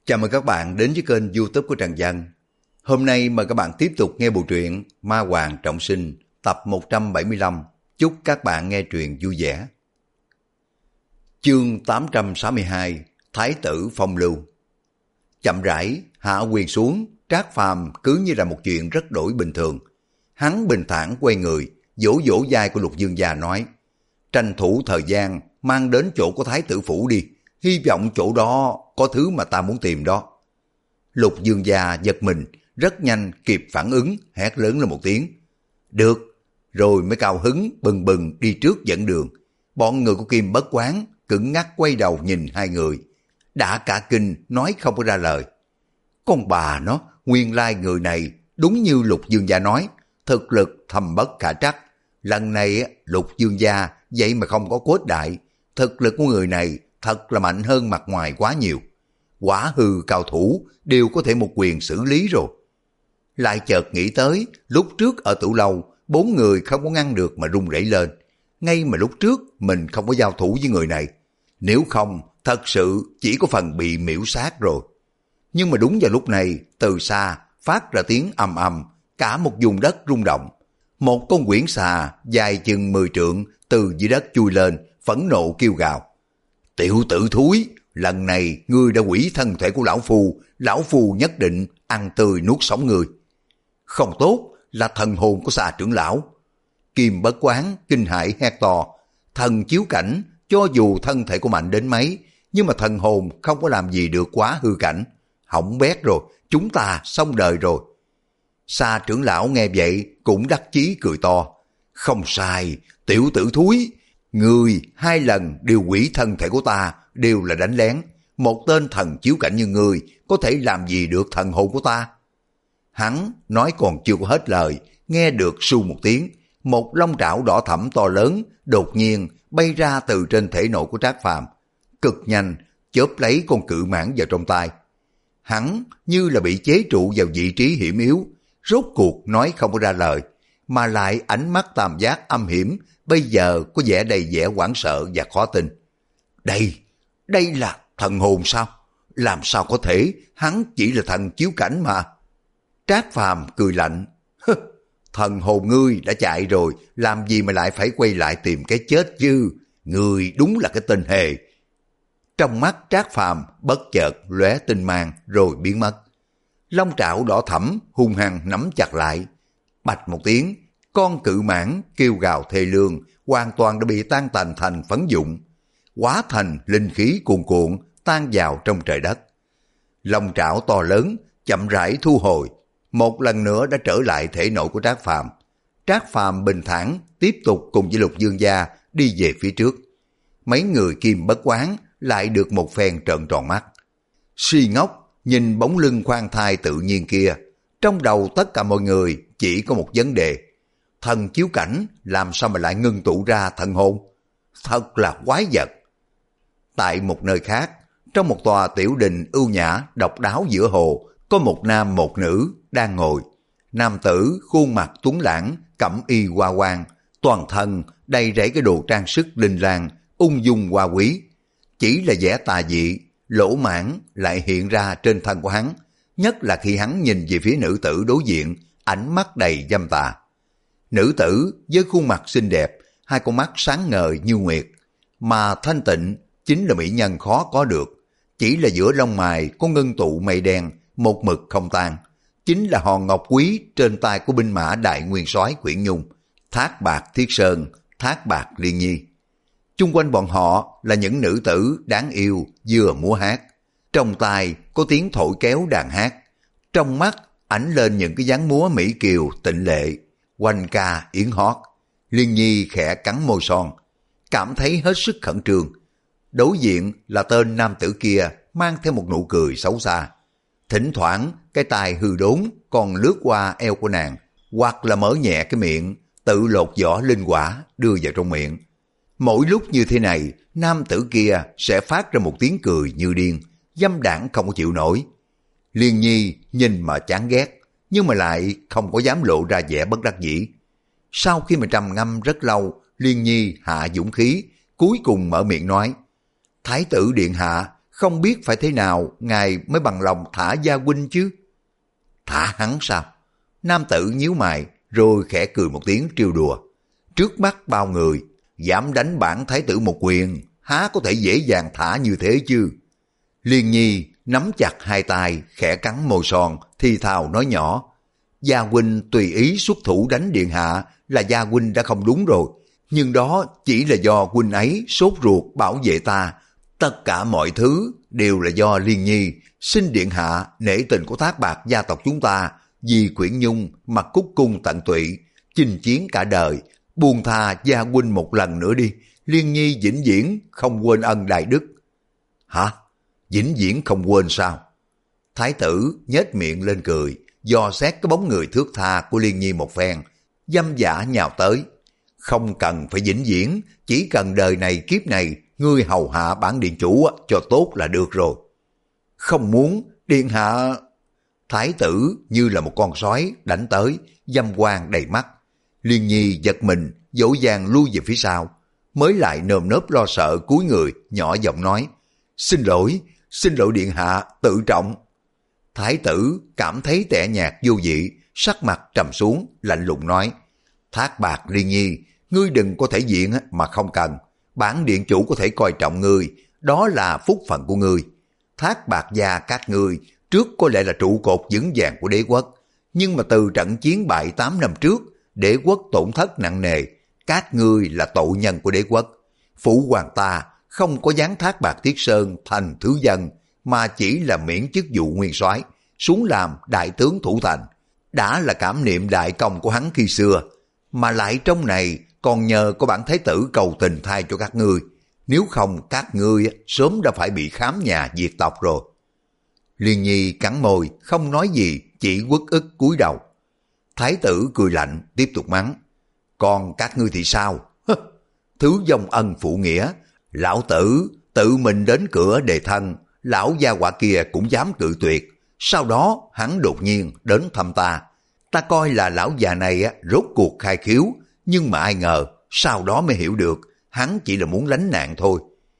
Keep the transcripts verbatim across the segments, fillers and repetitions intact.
Chào mừng các bạn đến với kênh YouTube của Trần Văn. Hôm nay mời các bạn tiếp tục nghe bộ truyện Ma Hoàng Trọng Sinh tập một trăm bảy mươi lăm. Chúc các bạn nghe truyện vui vẻ. Chương tám trăm sáu mươi hai, Thái tử phong lưu. Chậm rãi hạ quyền xuống, Trác Phàm cứ như là một chuyện rất đổi bình thường. Hắn bình thản quay người, vỗ vỗ vai của Lục Dương gia nói: tranh thủ thời gian mang đến chỗ của Thái tử phủ đi, hy vọng chỗ đó có thứ mà ta muốn tìm đó. Lục Dương gia giật mình, rất nhanh kịp phản ứng, hét lớn lên một tiếng: được, rồi mới cao hứng bừng bừng đi trước dẫn đường. Bọn người của Kim Bất Quán cứng ngắc quay đầu nhìn hai người, đã cả kinh nói không có ra lời. Con bà nó, nguyên lai người này đúng như Lục Dương gia nói, thực lực thâm bất khả trắc. Lần này Lục Dương gia vậy mà không có cốt đại, thực lực của người này thật là mạnh hơn mặt ngoài quá nhiều. Quả hư cao thủ đều có thể một quyền xử lý rồi. Lại chợt nghĩ tới lúc trước ở Tử Lâu, bốn người không có ngăn được mà run rẩy lên. Ngay mà lúc trước mình không có giao thủ với người này, nếu không thật sự chỉ có phần bị miễu sát rồi. Nhưng mà đúng vào lúc này, từ xa phát ra tiếng ầm ầm, cả một vùng đất rung động. Một con quyển xà dài chừng mười trượng từ dưới đất chui lên, phẫn nộ kêu gào: tiểu tử thúi, lần này ngươi đã hủy thân thể của lão phu, lão phu nhất định ăn tươi nuốt sống ngươi. Không tốt, là thần hồn của xà trưởng lão. Kim Bất Quán kinh hãi hét to: thần chiếu cảnh, cho dù thân thể của mạnh đến mấy, nhưng mà thần hồn không có làm gì được quá hư cảnh. Hỏng bét rồi, chúng ta xong đời rồi. Xà trưởng lão nghe vậy cũng đắc chí cười to: không sai, tiểu tử thúi, ngươi hai lần đều hủy thân thể của ta, đều là đánh lén. Một tên thần chiếu cảnh như ngươi có thể làm gì được thần hồn của ta? Hắn nói còn chưa có hết lời, nghe được su một tiếng, một long trảo đỏ thẫm to lớn đột nhiên bay ra từ trên thể nội của Trác Phàm, cực nhanh chớp lấy con cự mãng vào trong tay. Hắn như là bị chế trụ vào vị trí hiểm yếu, rốt cuộc nói không có ra lời, mà lại ánh mắt tam giác âm hiểm bây giờ có vẻ đầy vẻ hoảng sợ và khó tin. Đây, đây là thần hồn sao? Làm sao có thể, hắn chỉ là thần chiếu cảnh mà. Trác Phàm cười lạnh: thần hồn ngươi đã chạy rồi, làm gì mà lại phải quay lại tìm cái chết chứ? Ngươi đúng là cái tên hề. Trong mắt Trác Phàm bất chợt lóe tinh mang rồi biến mất. Long trảo đỏ thẫm hung hăng nắm chặt lại. Bạch một tiếng, con cự mãng kêu gào thê lương hoàn toàn đã bị tan tành thành phấn vụn, hóa thành linh khí cuồn cuộn tan vào trong trời đất. Long trảo to lớn chậm rãi thu hồi, một lần nữa đã trở lại thể nội của Trác Phàm. Trác Phàm bình thản tiếp tục cùng với Lục Dương gia đi về phía trước. Mấy người Kim Bất Quán lại được một phen trợn tròn mắt. Si ngốc nhìn bóng lưng khoan thai tự nhiên kia, trong đầu tất cả mọi người chỉ có một vấn đề: thần chiếu cảnh làm sao mà lại ngưng tụ ra thần hồn? Thật là quái vật. Tại một nơi khác, trong một tòa tiểu đình ưu nhã độc đáo giữa hồ, có một nam một nữ đang ngồi. Nam tử khuôn mặt tuấn lãng, cẩm y hoa quang, toàn thân đầy rẫy cái đồ trang sức linh lang, ung dung hoa quý. Chỉ là vẻ tà dị, lỗ mãng lại hiện ra trên thân của hắn, nhất là khi hắn nhìn về phía nữ tử đối diện, ánh mắt đầy dâm tà. Nữ tử với khuôn mặt xinh đẹp, hai con mắt sáng ngời như nguyệt, mà thanh tịnh chính là mỹ nhân khó có được. Chỉ là giữa lông mày có ngưng tụ mây đen, một mực không tan, chính là hòn ngọc quý trên tay của binh mã đại nguyên soái Quyển Nhung, Thác Bạc Thiết Sơn, Thác Bạc Liên Nhi. Chung quanh bọn họ là những nữ tử đáng yêu vừa múa hát, trong tai có tiếng thổi kéo đàn hát, trong mắt ánh lên những cái dáng múa mỹ kiều tịnh lệ, quanh ca yến hót. Liên Nhi khẽ cắn môi son, cảm thấy hết sức khẩn trương. Đối diện là tên nam tử kia mang theo một nụ cười xấu xa. Thỉnh thoảng cái tai hư đốn còn lướt qua eo của nàng, hoặc là mở nhẹ cái miệng, tự lột vỏ linh quả đưa vào trong miệng. Mỗi lúc như thế này, nam tử kia sẽ phát ra một tiếng cười như điên, dâm đãng không có chịu nổi. Liên Nhi nhìn mà chán ghét, nhưng mà lại không có dám lộ ra vẻ bất đắc dĩ. Sau khi mà trầm ngâm rất lâu, Liên Nhi hạ dũng khí, cuối cùng mở miệng nói: Thái tử điện hạ, không biết phải thế nào ngài mới bằng lòng thả gia huynh chứ? Thả hắn sao? Nam tử nhíu mày rồi khẽ cười một tiếng trêu đùa. Trước mắt bao người, dám đánh bản thái tử một quyền, há có thể dễ dàng thả như thế chứ? Liên Nhi nắm chặt hai tay, khẽ cắn môi son, thì thào nói nhỏ. Gia huynh tùy ý xuất thủ đánh điện hạ là gia huynh đã không đúng rồi. Nhưng đó chỉ là do huynh ấy sốt ruột bảo vệ ta. Tất cả mọi thứ đều là do Liên Nhi. Xin điện hạ nể tình của Thác Bạt gia tộc chúng ta, vì Quyển Nhung mà cúc cung tận tụy, chinh chiến cả đời. Buông tha gia huynh một lần nữa đi. Liên Nhi vĩnh viễn không quên ân đại đức. Hả? Vĩnh viễn không quên sao? Thái tử nhếch miệng lên cười, dò xét cái bóng người thước tha của Liên Nhi một phen, dâm dã nhào tới. Không cần phải vĩnh viễn, chỉ cần đời này kiếp này ngươi hầu hạ bản điện chủ cho tốt là được rồi. Không muốn, điện hạ... Thái tử như là một con sói đánh tới, dâm quang đầy mắt. Liên Nhi giật mình, dỗ dàng lui về phía sau, mới lại nơm nớp lo sợ cúi người, nhỏ giọng nói. Xin lỗi, xin lỗi điện hạ, tự trọng. Thái tử cảm thấy tẻ nhạt vô vị, sắc mặt trầm xuống, lạnh lùng nói. Thác Bạt Liên Nhi, ngươi đừng có thể diện mà không cần. Bản điện chủ có thể coi trọng ngươi, đó là phúc phận của ngươi. Thác Bạt gia các ngươi trước có lẽ là trụ cột vững vàng của đế quốc, nhưng mà từ trận chiến bại tám năm trước, đế quốc tổn thất nặng nề, các ngươi là tội nhân của đế quốc. Phụ hoàng ta không có giáng Thác Bạt Tiết Sơn thành thứ dân, mà chỉ là miễn chức vụ nguyên soái, xuống làm đại tướng thủ thành, đã là cảm niệm đại công của hắn khi xưa, mà lại trong này còn nhờ có bản thái tử cầu tình thay cho các ngươi, nếu không các ngươi sớm đã phải bị khám nhà diệt tộc rồi. Liên Nhi cắn môi, không nói gì, chỉ uất ức cúi đầu. Thái tử cười lạnh, tiếp tục mắng. Còn các ngươi thì sao? Thứ vong ân phụ nghĩa, lão tử tự mình đến cửa đề thân, lão gia hỏa kia cũng dám cự tuyệt. Sau đó hắn đột nhiên đến thăm ta. Ta coi là lão già này rốt cuộc khai khiếu, nhưng mà ai ngờ sau đó mới hiểu được hắn chỉ là muốn lánh nạn thôi.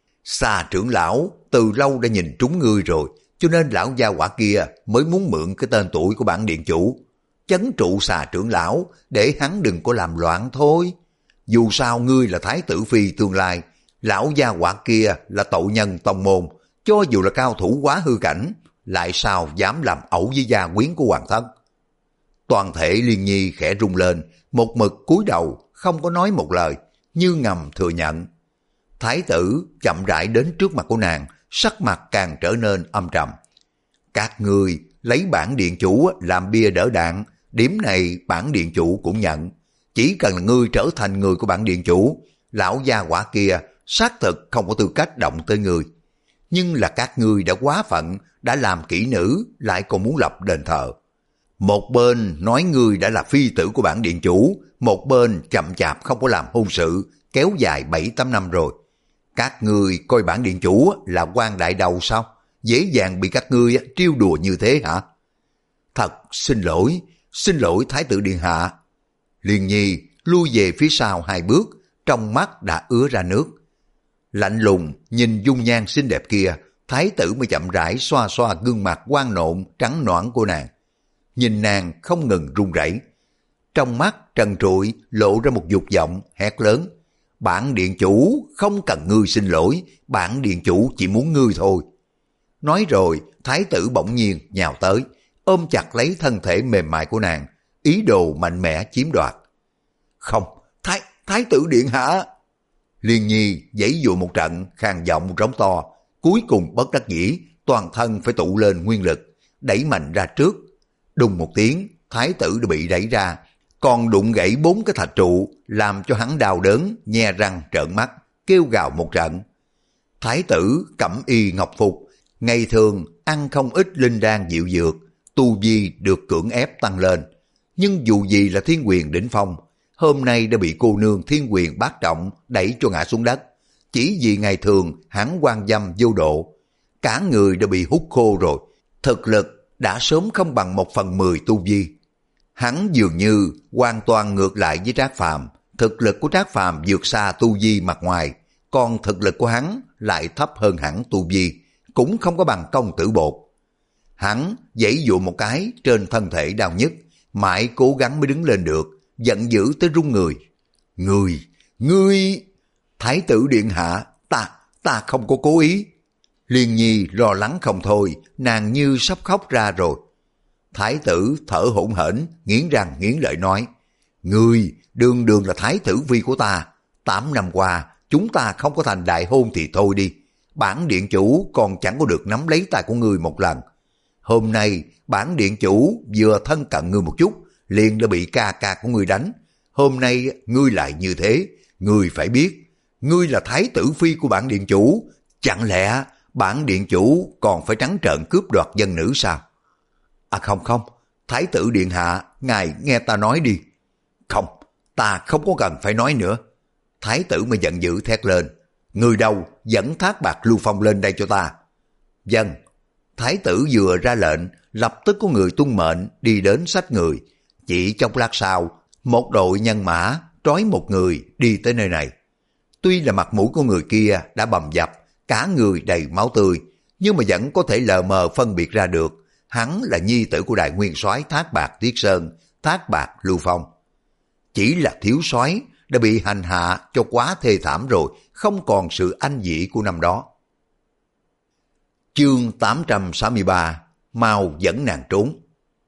Xà trưởng lão từ lâu đã nhìn trúng ngươi rồi, cho nên lão gia hỏa kia mới muốn mượn cái tên tuổi của bản điện chủ, chấn trụ Xà trưởng lão để hắn đừng có làm loạn thôi. Dù sao ngươi là thái tử phi tương lai, lão gia hỏa kia là tội nhân tông môn, cho dù là cao thủ quá hư cảnh, lại sao dám làm ẩu với gia quyến của hoàng thất. Toàn thể Liên Nhi khẽ rung lên, một mực cúi đầu không có nói một lời, như ngầm thừa nhận. Thái tử chậm rãi đến trước mặt của nàng, sắc mặt càng trở nên âm trầm. Các ngươi lấy bản điện chủ làm bia đỡ đạn, điểm này bản điện chủ cũng nhận. Chỉ cần là ngươi trở thành người của bản điện chủ, lão gia hỏa kia xác thực không có tư cách động tới ngươi. Nhưng là các ngươi đã quá phận, đã làm kỹ nữ, lại còn muốn lập đền thờ. Một bên nói ngươi đã là phi tử của bản điện chủ, một bên chậm chạp không có làm hôn sự, kéo dài bảy tám năm rồi. Các ngươi coi bản điện chủ là quan đại đầu sao? Dễ dàng bị các ngươi trêu đùa như thế hả? Thật xin lỗi, xin lỗi thái tử điện hạ. Liên Nhi lui về phía sau hai bước, trong mắt đã ứa ra nước. Lạnh lùng nhìn dung nhan xinh đẹp kia, thái tử mới chậm rãi xoa xoa gương mặt quan nộn trắng nõn của nàng. Nhìn nàng không ngừng run rẩy, trong mắt trần trụi lộ ra một dục vọng hét lớn. Bản điện chủ không cần ngươi xin lỗi, bản điện chủ chỉ muốn ngươi thôi. Nói rồi thái tử bỗng nhiên nhào tới, ôm chặt lấy thân thể mềm mại của nàng, ý đồ mạnh mẽ chiếm đoạt. Không, thái, thái tử điện hạ. Liên Nhi giãy dụa một trận, khàn giọng rống to, cuối cùng bất đắc dĩ, toàn thân phải tụ lên nguyên lực, đẩy mạnh ra trước. Đùng một tiếng, thái tử đã bị đẩy ra, còn đụng gãy bốn cái thạch trụ, làm cho hắn đau đớn, nhe răng trợn mắt, kêu gào một trận. Thái tử cẩm y ngọc phục, ngày thường ăn không ít linh đan diệu dược, tu vi được cưỡng ép tăng lên. Nhưng dù gì là thiên quyền đỉnh phong, hôm nay đã bị cô nương thiên quyền bát trọng đẩy cho ngã xuống đất. Chỉ vì ngày thường hắn quan dâm vô độ, cả người đã bị hút khô rồi, thực lực đã sớm không bằng một phần mười tu vi. Hắn dường như hoàn toàn ngược lại với Trác Phàm, thực lực của Trác Phàm vượt xa tu vi mặt ngoài, còn thực lực của hắn lại thấp hơn hẳn tu vi, cũng không có bằng công tử bột. Hắn giãy dụa một cái trên thân thể đau nhức, mãi cố gắng mới đứng lên được, giận dữ tới run người. Ngươi, ngươi... Thái tử điện hạ, ta, ta không có cố ý. Liên Nhi lo lắng không thôi, nàng như sắp khóc ra rồi. Thái tử thở hổn hển, nghiến răng nghiến lợi nói, ngươi đường đường là thái tử phi của ta, tám năm qua chúng ta không có thành đại hôn thì thôi đi, bản điện chủ còn chẳng có được nắm lấy tay của ngươi một lần. Hôm nay bản điện chủ vừa thân cận ngươi một chút, liền đã bị ca ca của ngươi đánh. Hôm nay ngươi lại như thế, ngươi phải biết, ngươi là thái tử phi của bản điện chủ, chẳng lẽ bản điện chủ còn phải trắng trợn cướp đoạt dân nữ sao? À không không, thái tử điện hạ, ngài nghe ta nói đi. Không, ta không có cần phải nói nữa. Thái tử mới giận dữ thét lên, người đâu dẫn Thác Bạt Lưu Phong lên đây cho ta. Vâng. Thái tử vừa ra lệnh, lập tức có người tuân mệnh đi đến xách người. Chỉ trong lát sau, một đội nhân mã trói một người đi tới nơi này. Tuy là mặt mũi của người kia đã bầm dập, cả người đầy máu tươi, nhưng mà vẫn có thể lờ mờ phân biệt ra được hắn là nhi tử của đại nguyên soái Thác Bạt Tuyết Sơn, Thác Bạt Lưu Phong. Chỉ là thiếu soái đã bị hành hạ cho quá thê thảm rồi, không còn sự anh dĩ của năm đó. Chương tám trăm sáu mươi ba, mau dẫn nàng trốn.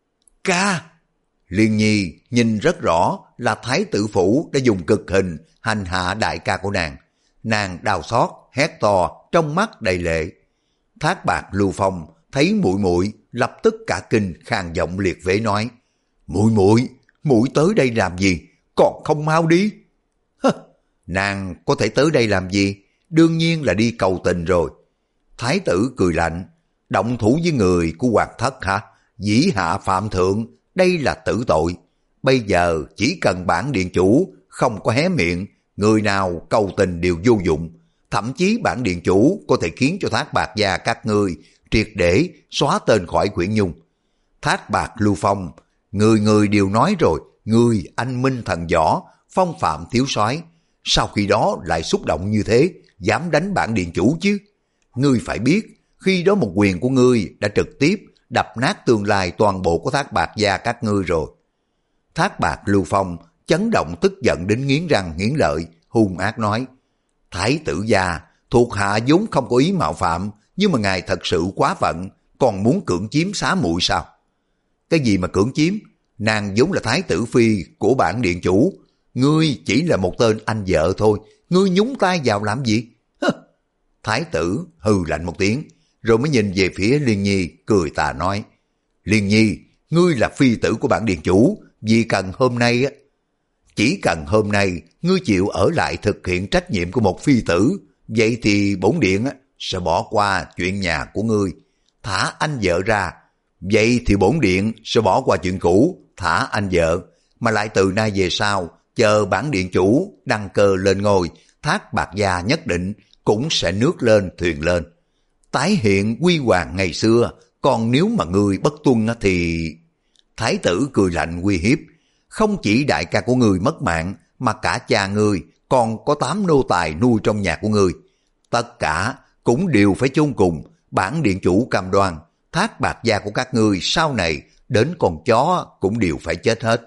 Ca! Liên Nhi nhìn rất rõ là thái tử phủ đã dùng cực hình hành hạ đại ca của nàng. Nàng đau xót, hét to, trong mắt đầy lệ. Thác Bạt Lưu Phong thấy muội muội lập tức cả kinh, khàn giọng liệt vế nói, muội muội, muội tới đây làm gì, còn không mau đi. Hơ, nàng có thể tới đây làm gì, đương nhiên là đi cầu tình rồi. Thái tử cười lạnh, động thủ với người của hoàng thất hả, dĩ hạ phạm thượng, đây là tử tội. Bây giờ chỉ cần bản điện chủ không có hé miệng, người nào cầu tình đều vô dụng. Thậm chí bản điện chủ có thể khiến cho Thác Bạt gia các ngươi triệt để xóa tên khỏi quyển nhung. Thác Bạt Lưu Phong, người người đều nói rồi, ngươi anh minh thần võ, phong phạm thiếu soái, sau khi đó lại xúc động như thế, dám đánh bản điện chủ chứ. Ngươi phải biết, khi đó một quyền của ngươi đã trực tiếp đập nát tương lai toàn bộ của Thác Bạt gia các ngươi rồi. Thác Bạt Lưu Phong chấn động tức giận đến nghiến răng nghiến lợi, hung ác nói, thái tử gia, thuộc hạ vốn không có ý mạo phạm, nhưng mà ngài thật sự quá phận, còn muốn cưỡng chiếm xá muội sao? Cái gì mà cưỡng chiếm? Nàng vốn là thái tử phi của bản điện chủ, ngươi chỉ là một tên anh vợ thôi, ngươi nhúng tay vào làm gì? Hơ. Thái tử hừ lạnh một tiếng, rồi mới nhìn về phía Liên Nhi, cười tà nói, Liên Nhi, ngươi là phi tử của bản điện chủ, vì cần hôm nay á, chỉ cần hôm nay ngươi chịu ở lại thực hiện trách nhiệm của một phi tử, vậy thì bổn điện á sẽ bỏ qua chuyện nhà của ngươi, thả anh vợ ra. Vậy thì bổn điện sẽ bỏ qua chuyện cũ, thả anh vợ, mà lại từ nay về sau, chờ bản điện chủ đăng cơ lên ngôi, Thác Bạt gia nhất định cũng sẽ nước lên thuyền lên, tái hiện quy hoàng ngày xưa. Còn nếu mà ngươi bất tuân thì... Thái tử cười lạnh uy hiếp, không chỉ đại ca của ngươi mất mạng, mà cả cha ngươi còn có tám nô tài nuôi trong nhà của ngươi, tất cả cũng đều phải chôn cùng. Bản điện chủ cam đoan, Thác Bạt gia của các ngươi sau này đến con chó cũng đều phải chết hết.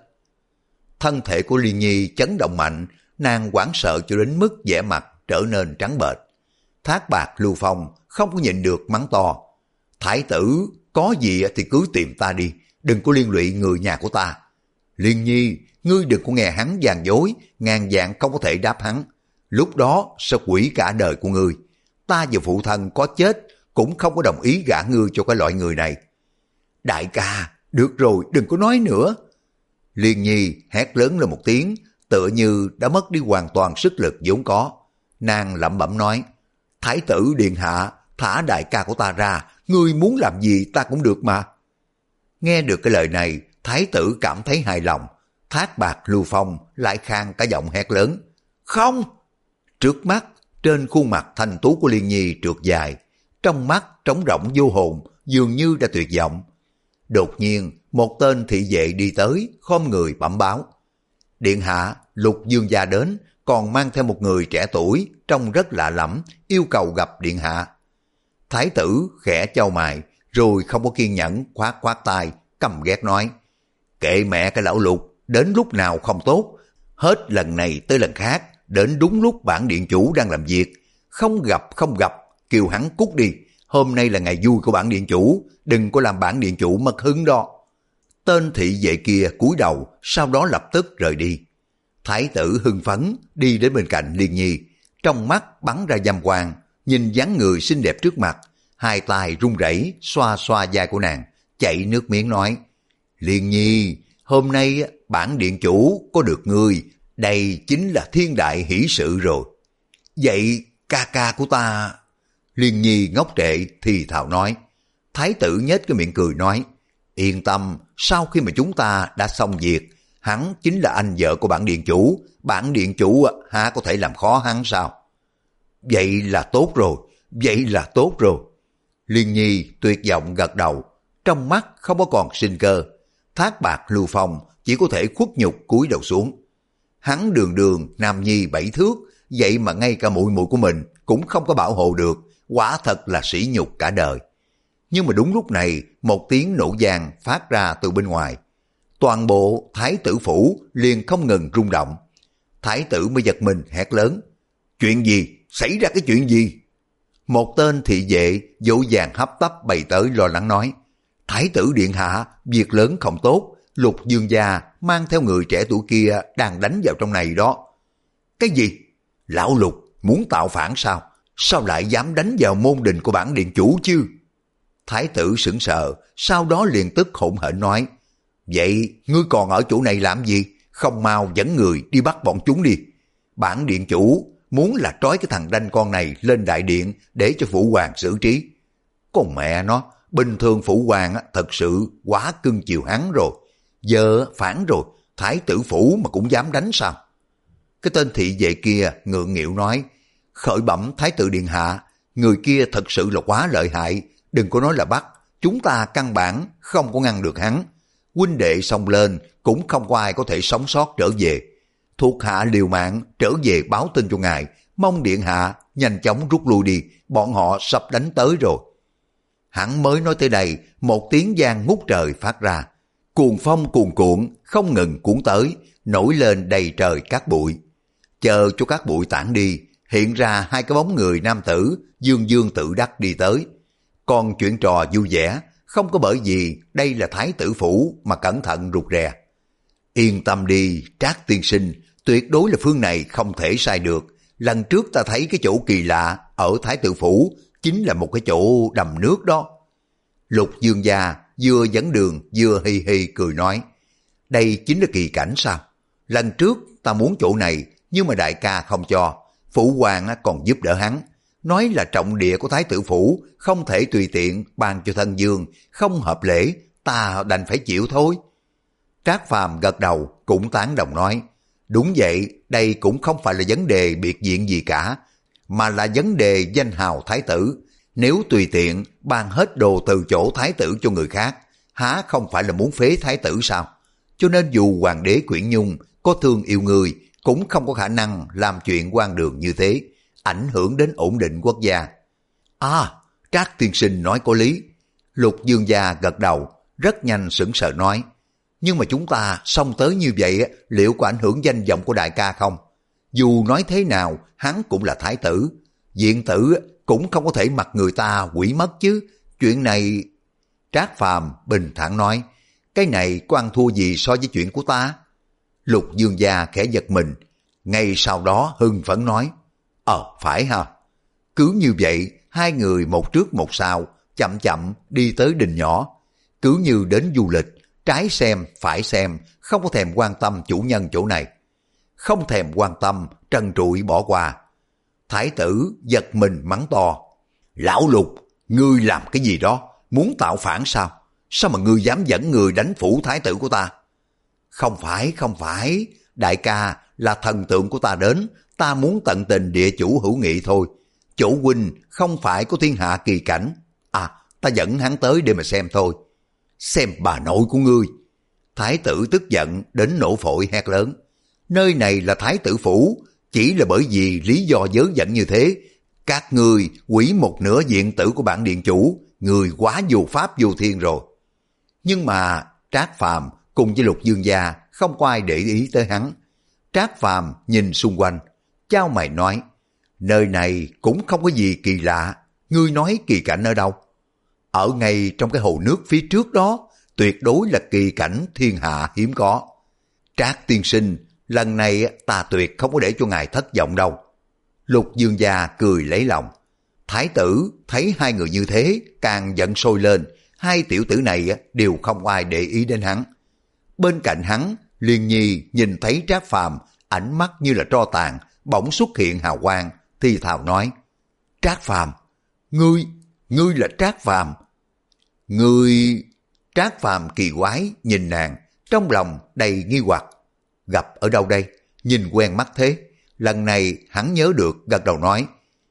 Thân thể của Liên Nhi chấn động mạnh, nàng hoảng sợ cho đến mức vẻ mặt trở nên trắng bệch. Thác Bạt Lưu Phong không có nhịn được mắng to, thái tử có gì thì cứ tìm ta đi, đừng có liên lụy người nhà của ta. Liên Nhi, ngươi đừng có nghe hắn gian dối, ngàn vạn không có thể đáp hắn, lúc đó sẽ quỷ cả đời của ngươi. Ta và phụ thân có chết cũng không có đồng ý gả ngươi cho cái loại người này. Đại ca, được rồi, đừng có nói nữa. Liên Nhi hét lớn lên một tiếng, tựa như đã mất đi hoàn toàn sức lực vốn có. Nàng lẩm bẩm nói, thái tử điện hạ, thả đại ca của ta ra, ngươi muốn làm gì ta cũng được mà. Nghe được cái lời này, thái tử cảm thấy hài lòng. Thác Bạt Lưu Phong lại khang cả giọng hét lớn, không! Trước mắt, trên khuôn mặt thanh tú của Liên Nhi trượt dài, trong mắt trống rỗng vô hồn, dường như đã tuyệt vọng. Đột nhiên, một tên thị vệ đi tới, khom người bẩm báo, điện hạ, Lục Dương gia đến, còn mang theo một người trẻ tuổi, trông rất lạ lẫm, yêu cầu gặp điện hạ. Thái tử khẽ chau mày, rồi không có kiên nhẫn khoát khoát tay, căm ghét nói: kệ mẹ cái lão Lục, đến lúc nào không tốt, hết lần này tới lần khác, đến đúng lúc bản điện chủ đang làm việc, không gặp không gặp, kêu hắn cút đi, hôm nay là ngày vui của bản điện chủ, đừng có làm bản điện chủ mất hứng đó. Tên thị vệ kia cúi đầu, sau đó lập tức rời đi. Thái tử hưng phấn đi đến bên cạnh Liên Nhi, trong mắt bắn ra dâm quang, nhìn dáng người xinh đẹp trước mặt, hai tay run rẩy xoa xoa vai của nàng, chảy nước miếng nói: Liên Nhi, hôm nay bản điện chủ có được ngươi, đây chính là thiên đại hỷ sự rồi. Vậy ca ca của ta... Liên Nhi ngốc trệ thì thào nói. Thái tử nhếch cái miệng cười nói: yên tâm, sau khi mà chúng ta đã xong việc, hắn chính là anh vợ của bản điện chủ, bản điện chủ há có thể làm khó hắn sao? Vậy là tốt rồi, vậy là tốt rồi. Liên Nhi tuyệt vọng gật đầu, trong mắt không có còn sinh cơ. Thác Bạt Lưu Phong chỉ có thể khuất nhục cúi đầu xuống. Hắn đường đường nam nhi bảy thước, vậy mà ngay cả muội muội của mình cũng không có bảo hộ được, quả thật là sỉ nhục cả đời. Nhưng mà đúng lúc này, một tiếng nổ vang phát ra từ bên ngoài. Toàn bộ thái tử phủ liền không ngừng rung động. Thái tử mới giật mình hét lớn: chuyện gì? Xảy ra cái chuyện gì? Một tên thị vệ dỗ dàng hấp tấp bày tới lo lắng nói: Thái tử điện hạ, việc lớn không tốt, Lục Dương gia mang theo người trẻ tuổi kia đang đánh vào trong này đó. Cái gì? Lão Lục muốn tạo phản sao? Sao lại dám đánh vào môn đình của bản điện chủ chứ? Thái tử sững sờ, sau đó liền tức hỗn hển nói: vậy ngươi còn ở chỗ này làm gì? Không mau dẫn người đi bắt bọn chúng đi. Bản điện chủ muốn là trói cái thằng đanh con này lên đại điện để cho phụ hoàng xử trí. Con mẹ nó, bình thường phụ hoàng thật sự quá cưng chiều hắn rồi, giờ phản rồi, thái tử phủ mà cũng dám đánh sao? Cái tên thị vệ kia ngượng nghịu nói: khởi bẩm thái tử điện hạ, người kia thật sự là quá lợi hại, đừng có nói là bắt, chúng ta căn bản không có ngăn được hắn. Huynh đệ xông lên cũng không có ai có thể sống sót trở về. Thuộc hạ liều mạng trở về báo tin cho ngài, mong điện hạ nhanh chóng rút lui đi, bọn họ sắp đánh tới rồi. Hắn mới nói tới đây, một tiếng vang ngút trời phát ra. Cuồng phong cuồn cuộn không ngừng cuốn tới, nổi lên đầy trời cát bụi. Chờ cho cát bụi tản đi, hiện ra hai cái bóng người nam tử dương dương tự đắc đi tới. Còn chuyện trò vui vẻ, không có bởi vì đây là thái tử phủ mà cẩn thận rụt rè. Yên tâm đi, Trác tiên sinh, tuyệt đối là phương này không thể sai được. Lần trước ta thấy cái chỗ kỳ lạ ở thái tử phủ chính là một cái chỗ đầm nước đó. Lục Dương gia vừa dẫn đường vừa hì hì cười nói: đây chính là kỳ cảnh sao? Lần trước ta muốn chỗ này nhưng mà đại ca không cho, phụ hoàng còn giúp đỡ hắn, nói là trọng địa của thái tử phủ không thể tùy tiện ban cho thân dương, không hợp lễ, ta đành phải chịu thôi. Trác Phàm gật đầu cũng tán đồng nói: đúng vậy, đây cũng không phải là vấn đề biệt diện gì cả, mà là vấn đề danh hào thái tử. Nếu tùy tiện ban hết đồ từ chỗ thái tử cho người khác, há không phải là muốn phế thái tử sao? Cho nên dù hoàng đế Quyển Nhung có thương yêu người, cũng không có khả năng làm chuyện quan đường như thế, ảnh hưởng đến ổn định quốc gia. À, Trác tiên sinh nói có lý. Lục Dương gia gật đầu, rất nhanh sững sờ nói: nhưng mà chúng ta xông tới như vậy, liệu có ảnh hưởng danh vọng của đại ca không? Dù nói thế nào, hắn cũng là thái tử, diện tử cũng không có thể mặc người ta quỷ mất chứ. Chuyện này... Trác Phàm bình thản nói: cái này có ăn thua gì so với chuyện của ta? Lục Dương gia khẽ giật mình, ngay sau đó hưng phấn nói: ờ phải ha. Cứ như vậy, hai người một trước một sau, chậm chậm đi tới đình nhỏ, cứ như đến du lịch, trái xem phải xem, không có thèm quan tâm chủ nhân chỗ này, không thèm quan tâm trần trụi bỏ qua. Thái tử giật mình mắng to: lão Lục, ngươi làm cái gì đó? Muốn tạo phản sao? Sao mà ngươi dám dẫn người đánh phủ thái tử của ta? Không phải, không phải, đại ca là thần tượng của ta đến, ta muốn tận tình địa chủ hữu nghị thôi. Chỗ huynh không phải có thiên hạ kỳ cảnh. À, ta dẫn hắn tới để mà xem thôi. Xem bà nội của ngươi. Thái tử tức giận đến nổ phổi hét lớn: nơi này là thái tử phủ, chỉ là bởi vì lý do dớ dẫn như thế, Các ngươi hủy một nửa diện tử của bản điện chủ, người quá vô pháp vô thiên rồi. Nhưng mà Trác Phàm cùng với Lục Dương gia không có ai để ý tới hắn. Trác Phàm nhìn xung quanh, chau mày nói, nơi này cũng không có gì kỳ lạ, ngươi nói kỳ cảnh ở đâu? Ở ngay trong cái hồ nước phía trước đó, tuyệt đối là kỳ cảnh thiên hạ hiếm có. Trác tiên sinh, lần này ta tuyệt không có để cho ngài thất vọng đâu. Lục Dương gia cười lấy lòng. Thái tử thấy hai người như thế càng giận sôi lên, hai tiểu tử này đều không ai để ý đến hắn. Bên cạnh hắn, Liên Nhi nhìn thấy Trác Phàm, ánh mắt như là tro tàn, bỗng xuất hiện hào quang, thì thào nói, Trác Phàm, ngươi, ngươi là Trác Phàm. Ngươi... Trác Phàm kỳ quái nhìn nàng, trong lòng đầy nghi hoặc. Gặp ở đâu đây? Nhìn quen mắt thế. Lần này hắn nhớ được, gật đầu nói,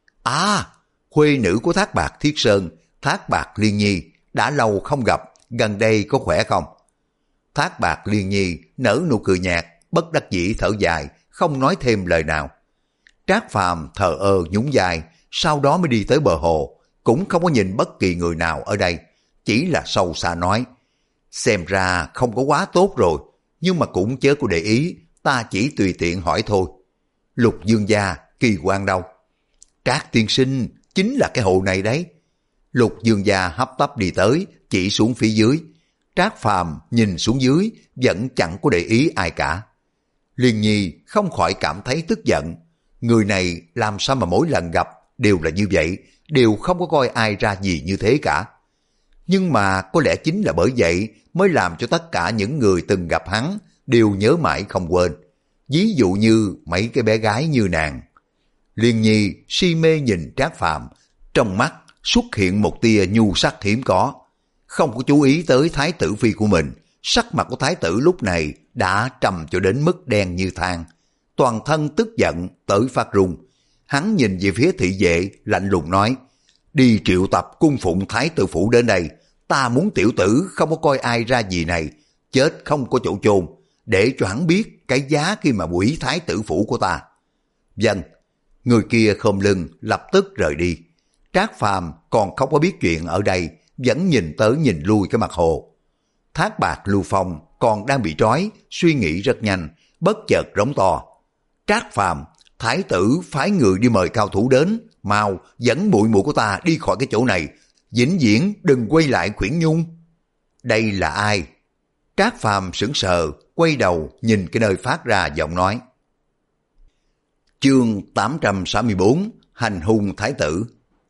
à, khuê nữ của Thác Bạc Thiết Sơn, Thác Bạc Liên Nhi, đã lâu không gặp, gần đây có khỏe không? Thác Bạc Liên Nhi nở nụ cười nhạt, bất đắc dĩ thở dài, không nói thêm lời nào. Trác Phàm thờ ơ nhún vai, sau đó mới đi tới bờ hồ, cũng không có nhìn bất kỳ người nào ở đây, chỉ là sâu xa nói, xem ra không có quá tốt rồi, nhưng mà cũng chớ có để ý, ta chỉ tùy tiện hỏi thôi. Lục Dương gia, kỳ quan đâu? Trác tiên sinh, chính là cái hồ này đấy. Lục Dương gia hấp tấp đi tới, chỉ xuống phía dưới. Trác Phàm nhìn xuống dưới, vẫn chẳng có để ý ai cả. Liên Nhi không khỏi cảm thấy tức giận. Người này làm sao mà mỗi lần gặp đều là như vậy, đều không có coi ai ra gì như thế cả. Nhưng mà có lẽ chính là bởi vậy mới làm cho tất cả những người từng gặp hắn đều nhớ mãi không quên. Ví dụ như mấy cái bé gái như nàng. Liên Nhi si mê nhìn Trác Phàm, trong mắt xuất hiện một tia nhu sắc hiếm có. Không có chú ý tới thái tử phi của mình, sắc mặt của thái tử lúc này đã trầm cho đến mức đen như than. Toàn thân tức giận tới phát run. Hắn nhìn về phía thị vệ lạnh lùng nói, đi triệu tập cung phụng thái tử phủ đến đây, ta muốn tiểu tử không có coi ai ra gì này, chết không có chỗ chôn, để cho hắn biết cái giá khi mà quỷ thái tử phủ của ta. Vâng. Người kia khom lưng lập tức rời đi. Trác Phàm còn không có biết chuyện ở đây, vẫn nhìn tới nhìn lui cái mặt hồ. Thác Bạc Lưu Phong còn đang bị trói, suy nghĩ rất nhanh, bất chợt rống to, Trác Phàm, thái tử phái người đi mời cao thủ đến, mau dẫn muội muội của ta đi khỏi cái chỗ này, vĩnh viễn đừng quay lại Khuyển Nhung. Đây là ai? Trác Phàm sững sờ, quay đầu nhìn cái nơi phát ra giọng nói. Chương tám trăm sáu mươi bốn, hành hung thái tử.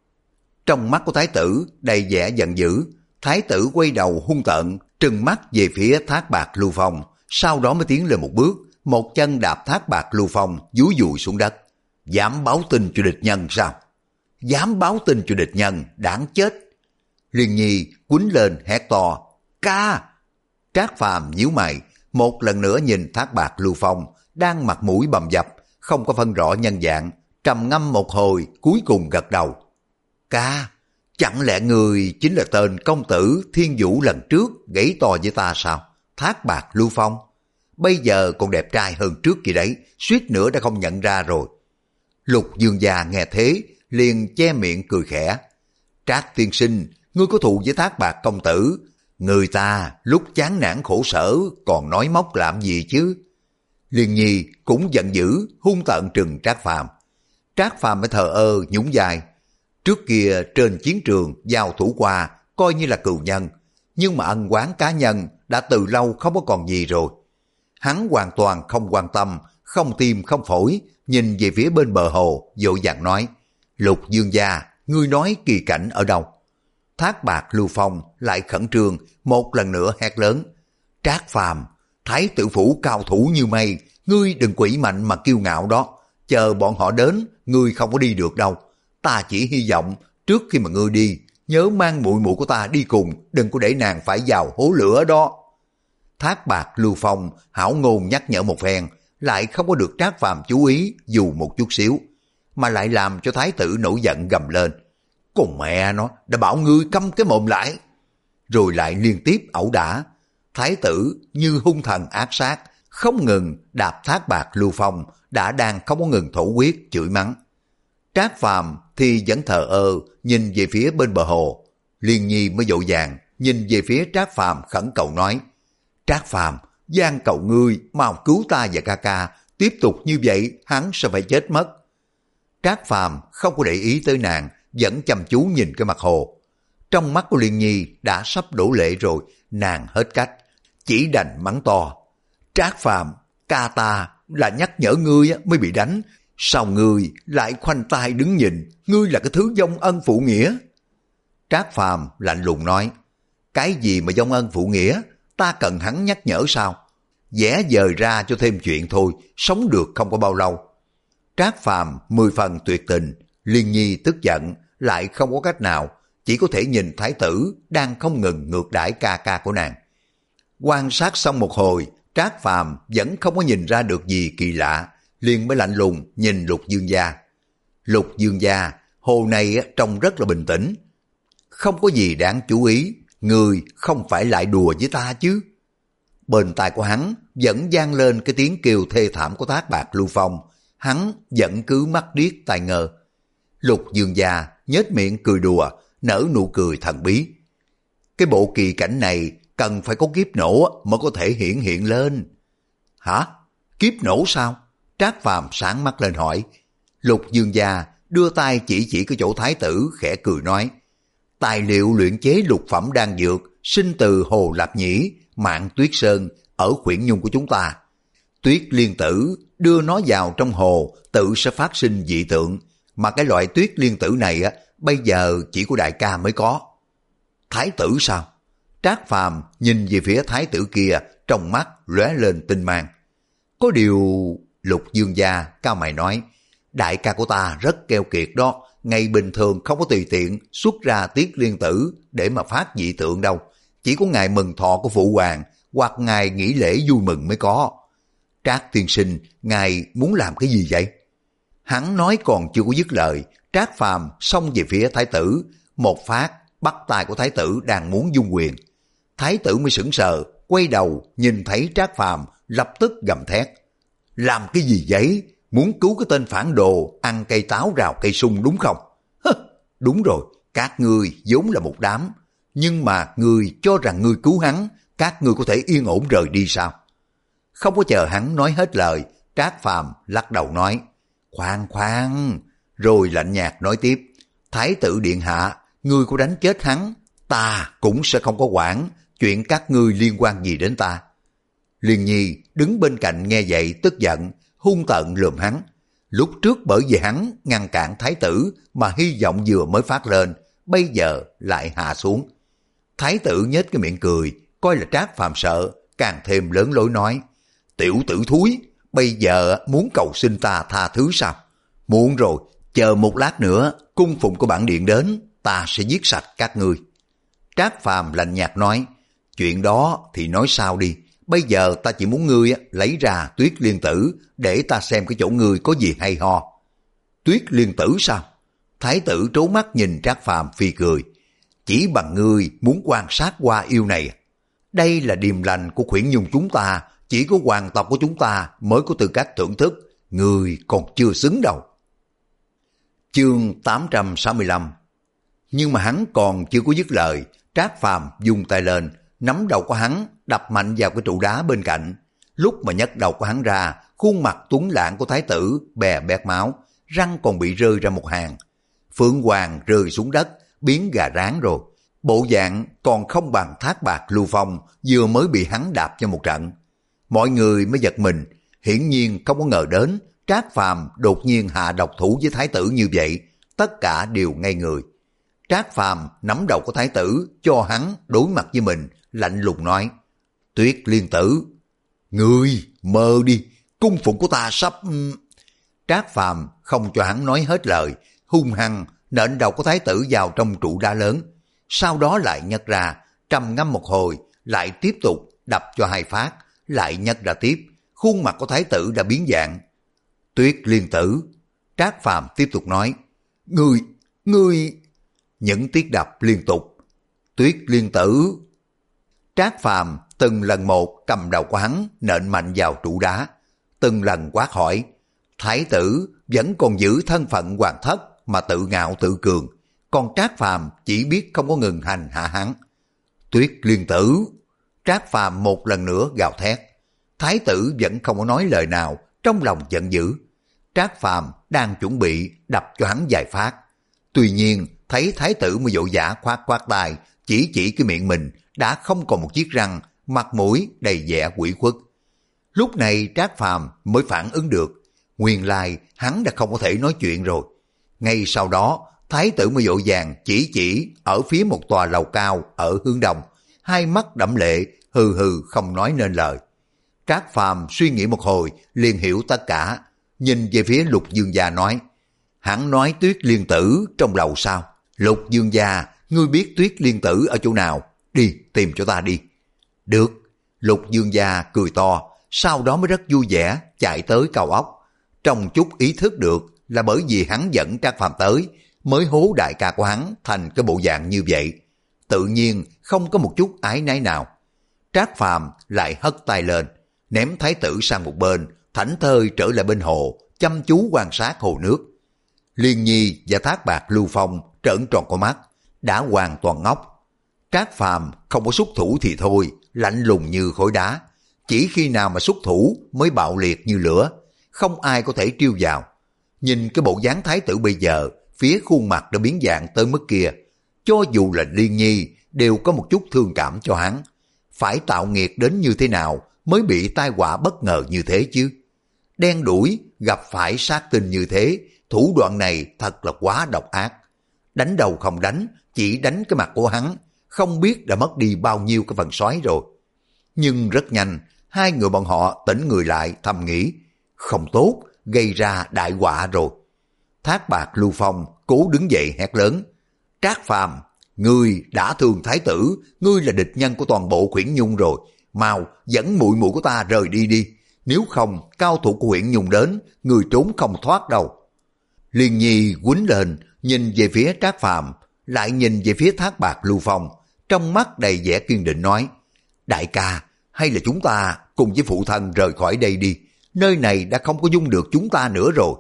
Trong mắt của thái tử đầy vẻ giận dữ, thái tử quay đầu hung tợn, trừng mắt về phía Thác Bạc Lưu Phong, sau đó mới tiến lên một bước, một chân đạp Thác Bạc Lưu Phong dúi dùi xuống đất. Dám báo tin cho địch nhân sao? Dám báo tin cho địch nhân, đáng chết. Liên Nhi quýnh lên hét to, ca! Trác Phàm nhíu mày, một lần nữa nhìn Thác Bạc Lưu Phong đang mặt mũi bầm dập, không có phân rõ nhân dạng, trầm ngâm một hồi, cuối cùng gật đầu. Ca, chẳng lẽ người chính là tên công tử Thiên Vũ lần trước gãy to với ta sao? Thác Bạc Lưu Phong, bây giờ còn đẹp trai hơn trước kìa đấy, suýt nữa đã không nhận ra rồi. Lục Dương gia nghe thế, liền che miệng cười khẽ. Trác tiên sinh, ngươi có thù với Thác Bạc công tử, người ta lúc chán nản khổ sở còn nói móc làm gì chứ? Liên Nhi cũng giận dữ, hung tợn trừng Trác Phàm. Trác Phàm mới thờ ơ nhún vai. Trước kia trên chiến trường giao thủ qua coi như là cừu nhân, nhưng mà ân oán cá nhân đã từ lâu không có còn gì rồi. Hắn hoàn toàn không quan tâm, không tim không phổi, nhìn về phía bên bờ hồ, vội vàng nói, Lục Dương gia, ngươi nói kỳ cảnh ở đâu? Thác Bạc Lưu Phong lại khẩn trương, một lần nữa hét lớn, Trác Phàm, thái tử phủ cao thủ như mây, ngươi đừng quỷ mạnh mà kiêu ngạo đó, chờ bọn họ đến, ngươi không có đi được đâu. Ta chỉ hy vọng trước khi mà ngươi đi, nhớ mang muội muội của ta đi cùng, đừng có để nàng phải vào hố lửa đó. Thác Bạc Lưu Phong hảo ngôn nhắc nhở một phen, lại không có được Trác Phàm chú ý dù một chút xíu, mà lại làm cho thái tử nổi giận gầm lên. Con mẹ nó, đã bảo ngươi câm cái mồm lại. Rồi lại liên tiếp ẩu đả. Thái tử như hung thần ác sát, không ngừng đạp Thác Bạc Lưu Phong, đã đang không có ngừng thổ huyết chửi mắng. Trác Phàm thì vẫn thờ ơ nhìn về phía bên bờ hồ. Liên Nhi mới vội vàng nhìn về phía Trác Phàm khẩn cầu nói: Trác Phàm, van cầu ngươi mau cứu ta và ca ca, tiếp tục như vậy hắn sẽ phải chết mất. Trác Phàm không có để ý tới nàng, vẫn chăm chú nhìn cái mặt hồ. Trong mắt của Liên Nhi đã sắp đổ lệ rồi, nàng hết cách, chỉ đành mắng to: Trác Phàm, ca ta là nhắc nhở ngươi mới bị đánh, sao ngươi lại khoanh tay đứng nhìn, ngươi là cái thứ vong ân phụ nghĩa. Trác Phàm lạnh lùng nói: Cái gì mà vong ân phụ nghĩa, ta cần hắn nhắc nhở sao? Vẽ dời ra cho thêm chuyện thôi, sống được không có bao lâu. Trác Phàm mười phần tuyệt tình. Liên Nhi tức giận, lại không có cách nào, chỉ có thể nhìn thái tử đang không ngừng ngược đãi ca ca của nàng. Quan sát xong một hồi, Trác Phàm vẫn không có nhìn ra được gì kỳ lạ, liền mới lạnh lùng nhìn Lục Dương gia. Lục Dương gia, hồ này trông rất là bình tĩnh, không có gì đáng chú ý, người không phải lại đùa với ta chứ? Bên tai của hắn vẫn vang lên cái tiếng kêu thê thảm của Thác Bạt Lưu Phong, hắn vẫn cứ mắt điếc tai ngơ. Lục Dương gia nhếch miệng cười đùa, nở nụ cười thần bí. Cái bộ kỳ cảnh này cần phải có kiếp nổ mới có thể hiển hiện lên. Hả? Kiếp nổ sao? Trác Phàm sáng mắt lên hỏi. Lục Dương gia đưa tay chỉ chỉ cái chỗ thái tử, khẽ cười nói: Tài liệu luyện chế lục phẩm đan dược sinh từ Hồ Lạp Nhĩ, Mạn Tuyết Sơn ở Khuyển Nhung của chúng ta. Tuyết Liên Tử đưa nó vào trong hồ tự sẽ phát sinh dị tượng, mà cái loại Tuyết Liên Tử này á bây giờ chỉ của đại ca mới có. Thái tử sao? Trác Phàm nhìn về phía thái tử kia, trong mắt lóe lên tinh mang. Có điều... Lục Dương gia cao mày nói: Đại ca của ta rất keo kiệt đó, ngày bình thường không có tùy tiện xuất ra Tuyết Liên Tử để mà phát dị tượng đâu, chỉ có ngày mừng thọ của phụ hoàng hoặc ngày nghỉ lễ vui mừng mới có. Trác tiên sinh, ngài muốn làm cái gì vậy? Hắn nói còn chưa có dứt lời, Trác Phàm xông về phía thái tử, một phát bắt tay của thái tử đang muốn dung quyền. Thái tử mới sững sờ, quay đầu nhìn thấy Trác Phàm, lập tức gầm thét: Làm cái gì vậy? Muốn cứu cái tên phản đồ ăn cây táo rào cây sung đúng không? Hơ, đúng rồi, các ngươi vốn là một đám, nhưng mà ngươi cho rằng ngươi cứu hắn, các ngươi có thể yên ổn rời đi sao? Không có chờ hắn nói hết lời, Trác Phàm lắc đầu nói: Khoan khoan, rồi lạnh nhạt nói tiếp: Thái tử điện hạ, ngươi có đánh chết hắn, ta cũng sẽ không có quản, chuyện các ngươi liên quan gì đến ta? Liên Nhi đứng bên cạnh nghe vậy tức giận, hung tợn lườm hắn. Lúc trước bởi vì hắn ngăn cản thái tử mà hy vọng vừa mới phát lên, bây giờ lại hạ xuống. Thái tử nhếch cái miệng cười, coi là Trác Phàm sợ, càng thêm lớn lối nói: Tiểu tử thúi, bây giờ muốn cầu xin ta tha thứ sao? Muộn rồi, chờ một lát nữa, cung phụng của bản điện đến, ta sẽ giết sạch các ngươi. Trác Phàm lạnh nhạt nói: Chuyện đó thì nói sau đi, bây giờ ta chỉ muốn ngươi lấy ra Tuyết Liên Tử để ta xem cái chỗ ngươi có gì hay ho. Tuyết Liên Tử sao? Thái tử trố mắt nhìn Trác Phàm phi cười: Chỉ bằng ngươi muốn quan sát hoa yêu này. Đây là điềm lành của Khuyển Nhung chúng ta, chỉ có hoàng tộc của chúng ta mới có tư cách thưởng thức, ngươi còn chưa xứng đâu. Chương tám trăm sáu mươi lăm. Nhưng mà hắn còn chưa có dứt lời, Trác Phàm vung tay lên, nắm đầu của hắn đập mạnh vào cái trụ đá bên cạnh. Lúc mà nhấc đầu của hắn ra, khuôn mặt tuấn lãng của thái tử bè bét máu, răng còn bị rơi ra một hàng. Phượng Hoàng rơi xuống đất, biến gà rán rồi. Bộ dạng còn không bằng Thác Bạt Lưu Phong vừa mới bị hắn đạp cho một trận. Mọi người mới giật mình, hiển nhiên không có ngờ đến Trác Phàm đột nhiên hạ độc thủ với thái tử như vậy, tất cả đều ngây người. Trác Phàm nắm đầu của thái tử cho hắn đối mặt với mình, lạnh lùng nói: Tuyết Liên Tử, ngươi mơ đi, cung phụng của ta sắp... Trác Phàm không cho hắn nói hết lời, hung hăng nện đầu của thái tử vào trong trụ đá lớn, sau đó lại nhấc ra, trầm ngâm một hồi, lại tiếp tục đập cho hai phát, lại nhấc ra tiếp, khuôn mặt của thái tử đã biến dạng. Tuyết Liên Tử, Trác Phàm tiếp tục nói: Ngươi, ngươi... Những tiếng đập liên tục. Tuyết Liên Tử. Trác Phàm từng lần một cầm đầu của hắn nện mạnh vào trụ đá, từng lần quát hỏi. Thái tử vẫn còn giữ thân phận hoàng thất mà tự ngạo tự cường, còn Trác Phàm chỉ biết không có ngừng hành hạ hắn. Tuyết Liên Tử! Trác Phàm một lần nữa gào thét. Thái tử vẫn không có nói lời nào, trong lòng giận dữ. Trác Phàm đang chuẩn bị đập cho hắn vài phát. Tuy nhiên, thấy thái tử mới vội vã khoát khoát tay, chỉ chỉ cái miệng mình đã không còn một chiếc răng, mặt mũi đầy vẻ quỷ khuất. Lúc này Trác Phàm mới phản ứng được, nguyên lai hắn đã không có thể nói chuyện rồi. Ngay sau đó, thái tử mới vội vàng chỉ chỉ ở phía một tòa lầu cao ở hướng đông, hai mắt đẫm lệ, hừ hừ không nói nên lời. Trác Phàm suy nghĩ một hồi, liền hiểu tất cả, nhìn về phía Lục Dương gia nói, hắn nói Tuyết Liên Tử trong lầu sao? Lục Dương gia, ngươi biết Tuyết Liên Tử ở chỗ nào? Đi, tìm cho ta đi. Được. Lục Dương gia cười to, sau đó mới rất vui vẻ chạy tới cao ốc. Trong chút ý thức được là bởi vì hắn dẫn Trác Phàm tới, mới hố đại ca của hắn thành cái bộ dạng như vậy. Tự nhiên không có một chút ái náy nào. Trác Phàm lại hất tay lên, ném thái tử sang một bên, thảnh thơi trở lại bên hồ, chăm chú quan sát hồ nước. Liên Nhi và Thác Bạt Lưu Phong trợn tròn con mắt, đã hoàn toàn ngốc. Trác Phàm không có xuất thủ thì thôi, lạnh lùng như khối đá. Chỉ khi nào mà xuất thủ mới bạo liệt như lửa, không ai có thể triêu vào. Nhìn cái bộ dáng thái tử bây giờ, phía khuôn mặt đã biến dạng tới mức kia, cho dù là Liên Nhi đều có một chút thương cảm cho hắn. Phải tạo nghiệt đến như thế nào mới bị tai họa bất ngờ như thế chứ? Đen đuổi gặp phải sát tinh như thế, thủ đoạn này thật là quá độc ác. Đánh đầu không đánh, chỉ đánh cái mặt của hắn, không biết đã mất đi bao nhiêu cái phần xoáy rồi. Nhưng rất nhanh, hai người bọn họ tỉnh người lại thầm nghĩ, không tốt, gây ra đại họa rồi. Thác Bạt Lưu Phong cố đứng dậy hét lớn, Trác Phàm, ngươi đã thương thái tử, ngươi là địch nhân của toàn bộ Huyễn Nhung rồi, mau dẫn muội muội của ta rời đi đi, nếu không cao thủ của Huyễn Nhung đến, ngươi trốn không thoát đâu. Liên Nhi quýnh lên, nhìn về phía Trác Phàm, lại nhìn về phía Thác Bạt Lưu Phong, trong mắt đầy vẻ kiên định nói, đại ca, hay là chúng ta cùng với phụ thân rời khỏi đây đi, nơi này đã không có dung được chúng ta nữa rồi.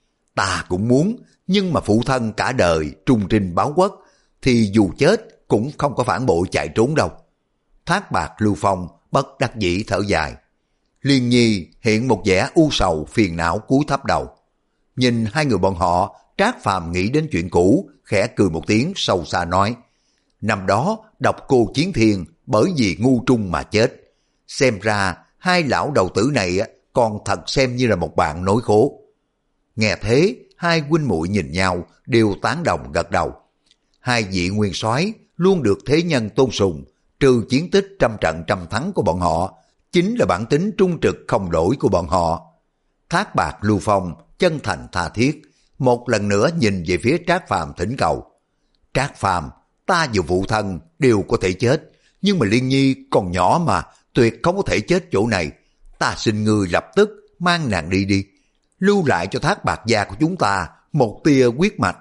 Ta cũng muốn, nhưng mà phụ thân cả đời trung trinh báo quốc, thì dù chết cũng không có phản bội chạy trốn đâu. Thác Bạt Lưu Phong bất đắc dĩ thở dài. Liên Nhi hiện một vẻ u sầu phiền não cúi thấp đầu. Nhìn hai người bọn họ, Trác Phàm nghĩ đến chuyện cũ, khẽ cười một tiếng sâu xa nói, năm đó độc cô Chiến Thiên bởi vì ngu trung mà chết. Xem ra hai lão đầu tử này còn thật xem như là một bạn nối khố. Nghe thế, hai huynh muội nhìn nhau đều tán đồng gật đầu. Hai vị nguyên soái luôn được thế nhân tôn sùng, trừ chiến tích trăm trận trăm thắng của bọn họ, chính là bản tính trung trực không đổi của bọn họ. Thác Bạt Lưu Phong chân thành tha thiết, một lần nữa nhìn về phía Trác Phàm thỉnh cầu. Trác Phàm, ta và phụ thân đều có thể chết, nhưng mà Liên Nhi còn nhỏ mà, tuyệt không có thể chết chỗ này. Ta xin ngươi lập tức mang nàng đi đi, lưu lại cho Thác Bạt gia của chúng ta một tia huyết mạch.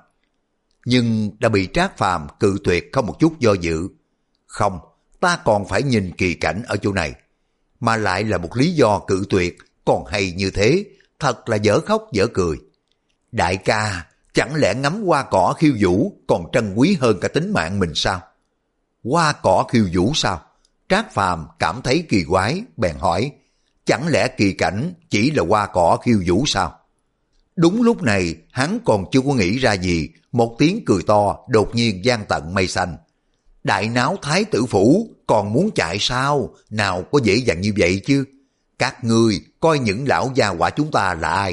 Nhưng đã bị Trác Phàm cự tuyệt không một chút do dự. Không, ta còn phải nhìn kỳ cảnh ở chỗ này. Mà lại là một lý do cự tuyệt còn hay như thế, thật là dở khóc dở cười. Đại ca, chẳng lẽ ngắm hoa cỏ khiêu vũ còn trân quý hơn cả tính mạng mình sao? Hoa cỏ khiêu vũ sao? Trác Phàm cảm thấy kỳ quái, bèn hỏi, chẳng lẽ kỳ cảnh chỉ là hoa cỏ khiêu vũ sao? Đúng lúc này, hắn còn chưa có nghĩ ra gì, một tiếng cười to đột nhiên vang tận mây xanh. Đại náo thái tử phủ, còn muốn chạy sao? Nào có dễ dàng như vậy chứ? Các ngươi coi những lão gia hỏa chúng ta là ai?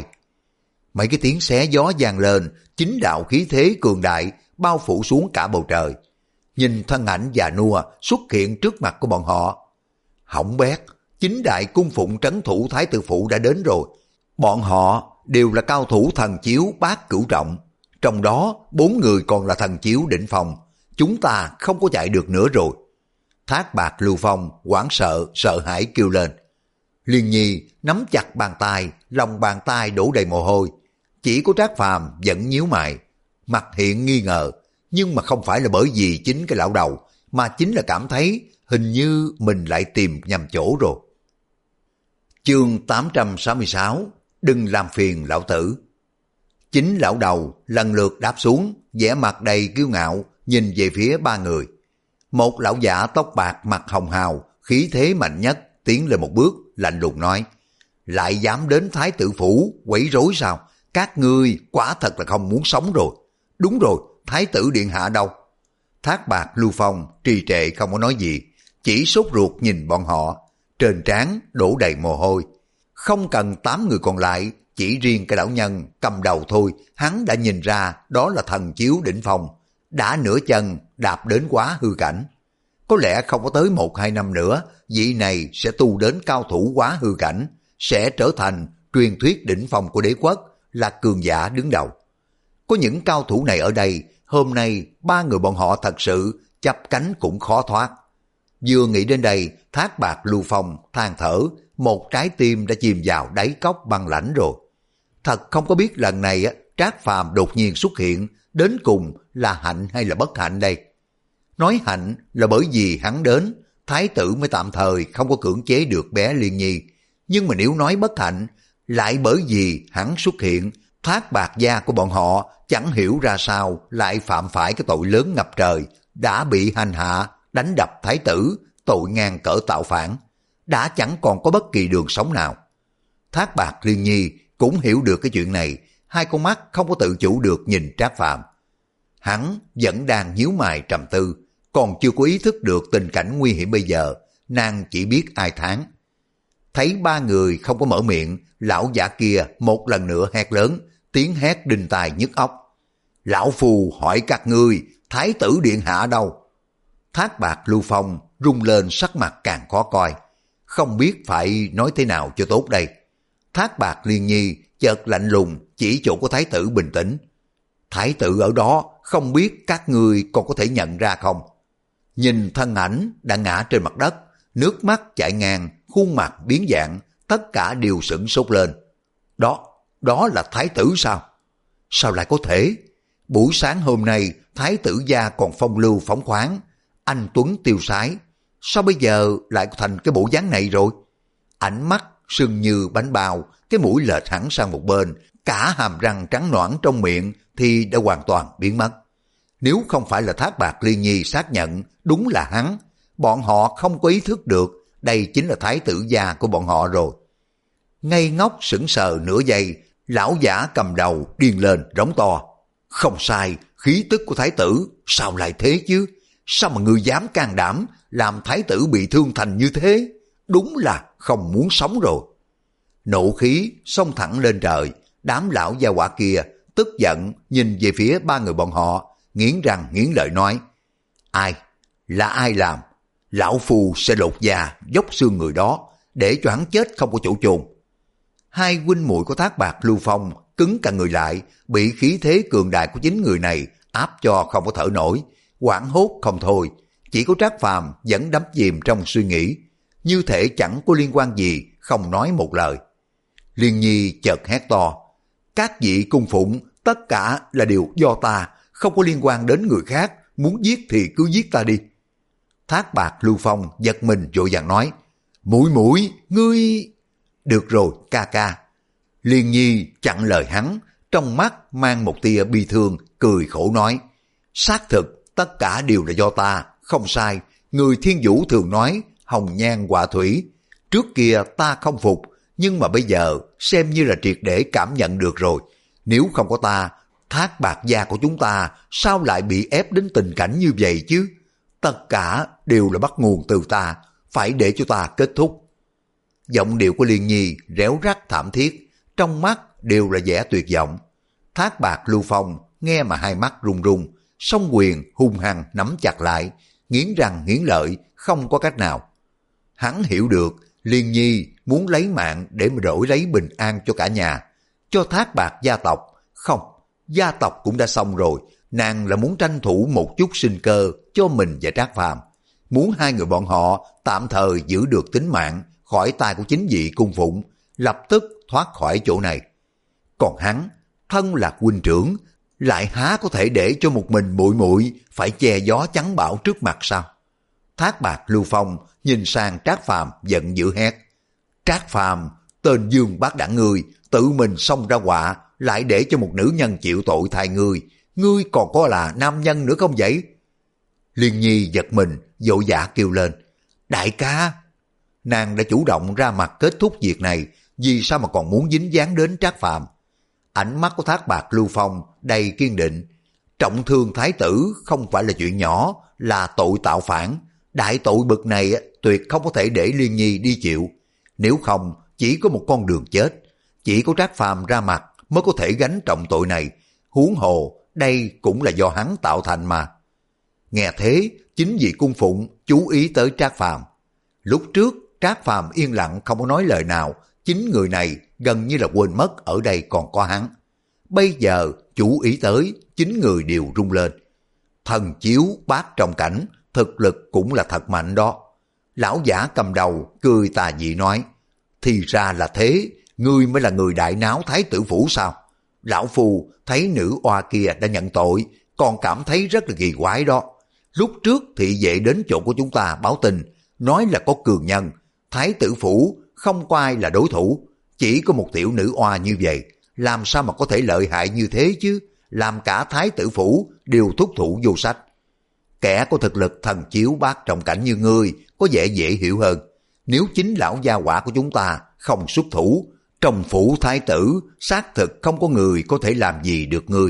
Mấy cái tiếng xé gió vang lên, chính đạo khí thế cường đại bao phủ xuống cả bầu trời. Nhìn thân ảnh già nua xuất hiện trước mặt của bọn họ. Hỏng bét, chính đại cung phụng trấn thủ thái tử phủ đã đến rồi. Bọn họ đều là cao thủ thần chiếu bát cửu trọng, trong đó bốn người còn là thần chiếu đỉnh phong. Chúng ta không có chạy được nữa rồi. Thác Bạt Lưu Phong hoảng sợ, sợ hãi kêu lên. Liên Nhi nắm chặt bàn tay, lòng bàn tay đổ đầy mồ hôi. Chỉ có Trác Phàm vẫn nhíu mày, mặt hiện nghi ngờ, nhưng mà không phải là bởi vì chính cái lão đầu, mà chính là cảm thấy hình như mình lại tìm nhầm chỗ rồi. Chương tám trăm sáu mươi sáu, đừng làm phiền lão tử. Chính lão đầu lần lượt đáp xuống, vẻ mặt đầy kiêu ngạo, nhìn về phía ba người. Một lão giả tóc bạc mặt hồng hào, khí thế mạnh nhất, tiến lên một bước, lạnh lùng nói: lại dám đến thái tử phủ quấy rối sao? Các ngươi quả thật là không muốn sống rồi. Đúng rồi, thái tử điện hạ đâu? Thác Bạt Lưu Phong trì trệ không có nói gì, chỉ sốt ruột nhìn bọn họ, trên trán đổ đầy mồ hôi. Không cần tám người còn lại, chỉ riêng cái lão nhân cầm đầu thôi, hắn đã nhìn ra đó là thần chiếu đỉnh phong, đã nửa chân đạp đến quá hư cảnh. Có lẽ không có tới một hai năm nữa, vị này sẽ tu đến cao thủ quá hư cảnh, sẽ trở thành truyền thuyết đỉnh phong của đế quốc, là cường giả đứng đầu. Có những cao thủ này ở đây, hôm nay ba người bọn họ thật sự chắp cánh cũng khó thoát. Vừa nghĩ đến đây, Thác Bạt Lưu Phong than thở, một trái tim đã chìm vào đáy cốc băng lãnh rồi. Thật không có biết lần này Trác Phàm đột nhiên xuất hiện, đến cùng là hạnh hay là bất hạnh đây? Nói hạnh là bởi vì hắn đến, thái tử mới tạm thời không có cưỡng chế được bé Liên Nhi. Nhưng mà nếu nói bất hạnh, lại bởi vì hắn xuất hiện, Thác Bạt gia của bọn họ chẳng hiểu ra sao lại phạm phải cái tội lớn ngập trời, đã bị hành hạ, đánh đập thái tử, tội ngang cỡ tạo phản, đã chẳng còn có bất kỳ đường sống nào. Thác Bạt Liên Nhi cũng hiểu được cái chuyện này, hai con mắt không có tự chủ được nhìn Trác Phàm. Hắn vẫn đang nhíu mày trầm tư, còn chưa có ý thức được tình cảnh nguy hiểm bây giờ, nàng chỉ biết ai thán. Thấy ba người không có mở miệng, lão giả kia một lần nữa hét lớn, tiếng hét đinh tai nhức óc. Lão phù hỏi các ngươi, thái tử điện hạ đâu? Thác Bạt Lưu Phong rung lên, sắc mặt càng khó coi, không biết phải nói thế nào cho tốt đây. Thác Bạt Liên Nhi chợt lạnh lùng chỉ chỗ của thái tử bình tĩnh. Thái tử ở đó, không biết các ngươi còn có thể nhận ra không? Nhìn thân ảnh đã ngã trên mặt đất, nước mắt chảy ngang, khuôn mặt biến dạng, tất cả đều sửng sốt lên. Đó, đó là thái tử sao? Sao lại có thể? Buổi sáng hôm nay, thái tử gia còn phong lưu phóng khoáng, anh tuấn tiêu sái. Sao bây giờ lại thành cái bộ dáng này rồi? Ánh mắt sưng như bánh bao, cái mũi lệch hẳn sang một bên, cả hàm răng trắng nõn trong miệng thì đã hoàn toàn biến mất. Nếu không phải là Thác Bạt Liên Nhi xác nhận đúng là hắn, bọn họ không có ý thức được đây chính là thái tử gia của bọn họ rồi. Ngây ngốc sững sờ nửa giây, lão giả cầm đầu điên lên rống to. Không sai, khí tức của thái tử, sao lại thế chứ? Sao mà ngươi dám can đảm làm thái tử bị thương thành như thế? Đúng là không muốn sống rồi. Nộ khí xông thẳng lên trời, đám lão gia hỏa kia tức giận nhìn về phía ba người bọn họ, nghiến răng nghiến lợi nói: ai? Là ai làm? Lão phù sẽ lột da dốc xương người đó, để cho hắn chết không có chỗ chôn. Hai huynh muội của Thác Bạt Lưu Phong cứng cả người lại, bị khí thế cường đại của chính người này áp cho không có thở nổi, hoảng hốt không thôi. Chỉ có Trác Phàm vẫn đắm chìm trong suy nghĩ, như thể chẳng có liên quan gì, không nói một lời. Liên Nhi chợt hét to: các vị cung phụng, tất cả là điều do ta, không có liên quan đến người khác, muốn giết thì cứ giết ta đi. Thác Bạt Lưu Phong giật mình vội vàng nói: muội muội, ngươi... Được rồi ca ca. Liên Nhi chặn lời hắn, trong mắt mang một tia bi thương, cười khổ nói: xác thực tất cả đều là do ta, không sai. Người Thiên Vũ thường nói hồng nhan họa thủy, trước kia ta không phục, nhưng mà bây giờ xem như là triệt để cảm nhận được rồi. Nếu không có ta, Thác Bạt gia của chúng ta sao lại bị ép đến tình cảnh như vậy chứ? Tất cả đều là bắt nguồn từ ta, phải để cho ta kết thúc. Giọng điệu của Liên Nhi réo rắt thảm thiết, trong mắt đều là vẻ tuyệt vọng. Thác Bạt Lưu Phong nghe mà hai mắt run run, song quyền hung hăng nắm chặt lại, nghiến răng nghiến lợi, không có cách nào. Hắn hiểu được Liên Nhi muốn lấy mạng để mà đổi lấy bình an cho cả nhà, cho Thác Bạt gia tộc. Không, gia tộc cũng đã xong rồi, nàng là muốn tranh thủ một chút sinh cơ cho mình và Trác Phàm, muốn hai người bọn họ tạm thời giữ được tính mạng khỏi tay của chính vị cung phụng, lập tức thoát khỏi chỗ này. Còn hắn, thân là huynh trưởng, lại há có thể để cho một mình muội muội phải che gió chắn bão trước mặt sao? Thác Bạt Lưu Phong nhìn sang Trác Phàm giận dữ hét: Trác Phàm, tên Dương Bác Đảng ngươi tự mình xông ra họa, lại để cho một nữ nhân chịu tội thay ngươi, ngươi còn có là nam nhân nữa không vậy? Liên Nhi giật mình, vội vã kêu lên, đại ca. Nàng đã chủ động ra mặt kết thúc việc này, vì sao mà còn muốn dính dáng đến Trác Phàm? Ánh mắt của Thác Bạt Lưu Phong đầy kiên định. Trọng thương thái tử không phải là chuyện nhỏ, là tội tạo phản. Đại tội bực này tuyệt không có thể để Liên Nhi đi chịu. Nếu không, chỉ có một con đường chết. Chỉ có Trác Phàm ra mặt mới có thể gánh trọng tội này. Huống hồ, đây cũng là do hắn tạo thành mà. Nghe thế, chính vì cung phụng chú ý tới Trác Phàm. Lúc trước, Trác Phàm yên lặng không có nói lời nào, chính người này gần như là quên mất ở đây còn có hắn. Bây giờ chú ý tới, chính người đều rung lên. Thần chiếu bát trọng cảnh, thực lực cũng là thật mạnh đó. Lão giả cầm đầu, cười tà dị nói, thì ra là thế, ngươi mới là người đại náo thái tử phủ sao? Lão Phu thấy nữ oa kia đã nhận tội, còn cảm thấy rất là kỳ quái đó. Lúc trước thị vệ đến chỗ của chúng ta báo tin, nói là có cường nhân, thái tử phủ không có ai là đối thủ, chỉ có một tiểu nữ oa như vậy, làm sao mà có thể lợi hại như thế chứ, làm cả thái tử phủ đều thúc thủ vô sách. Kẻ có thực lực thần chiếu bát trọng cảnh như ngươi có vẻ dễ hiểu hơn, nếu chính lão gia hỏa của chúng ta không xuất thủ, trong phủ thái tử xác thực không có người có thể làm gì được ngươi.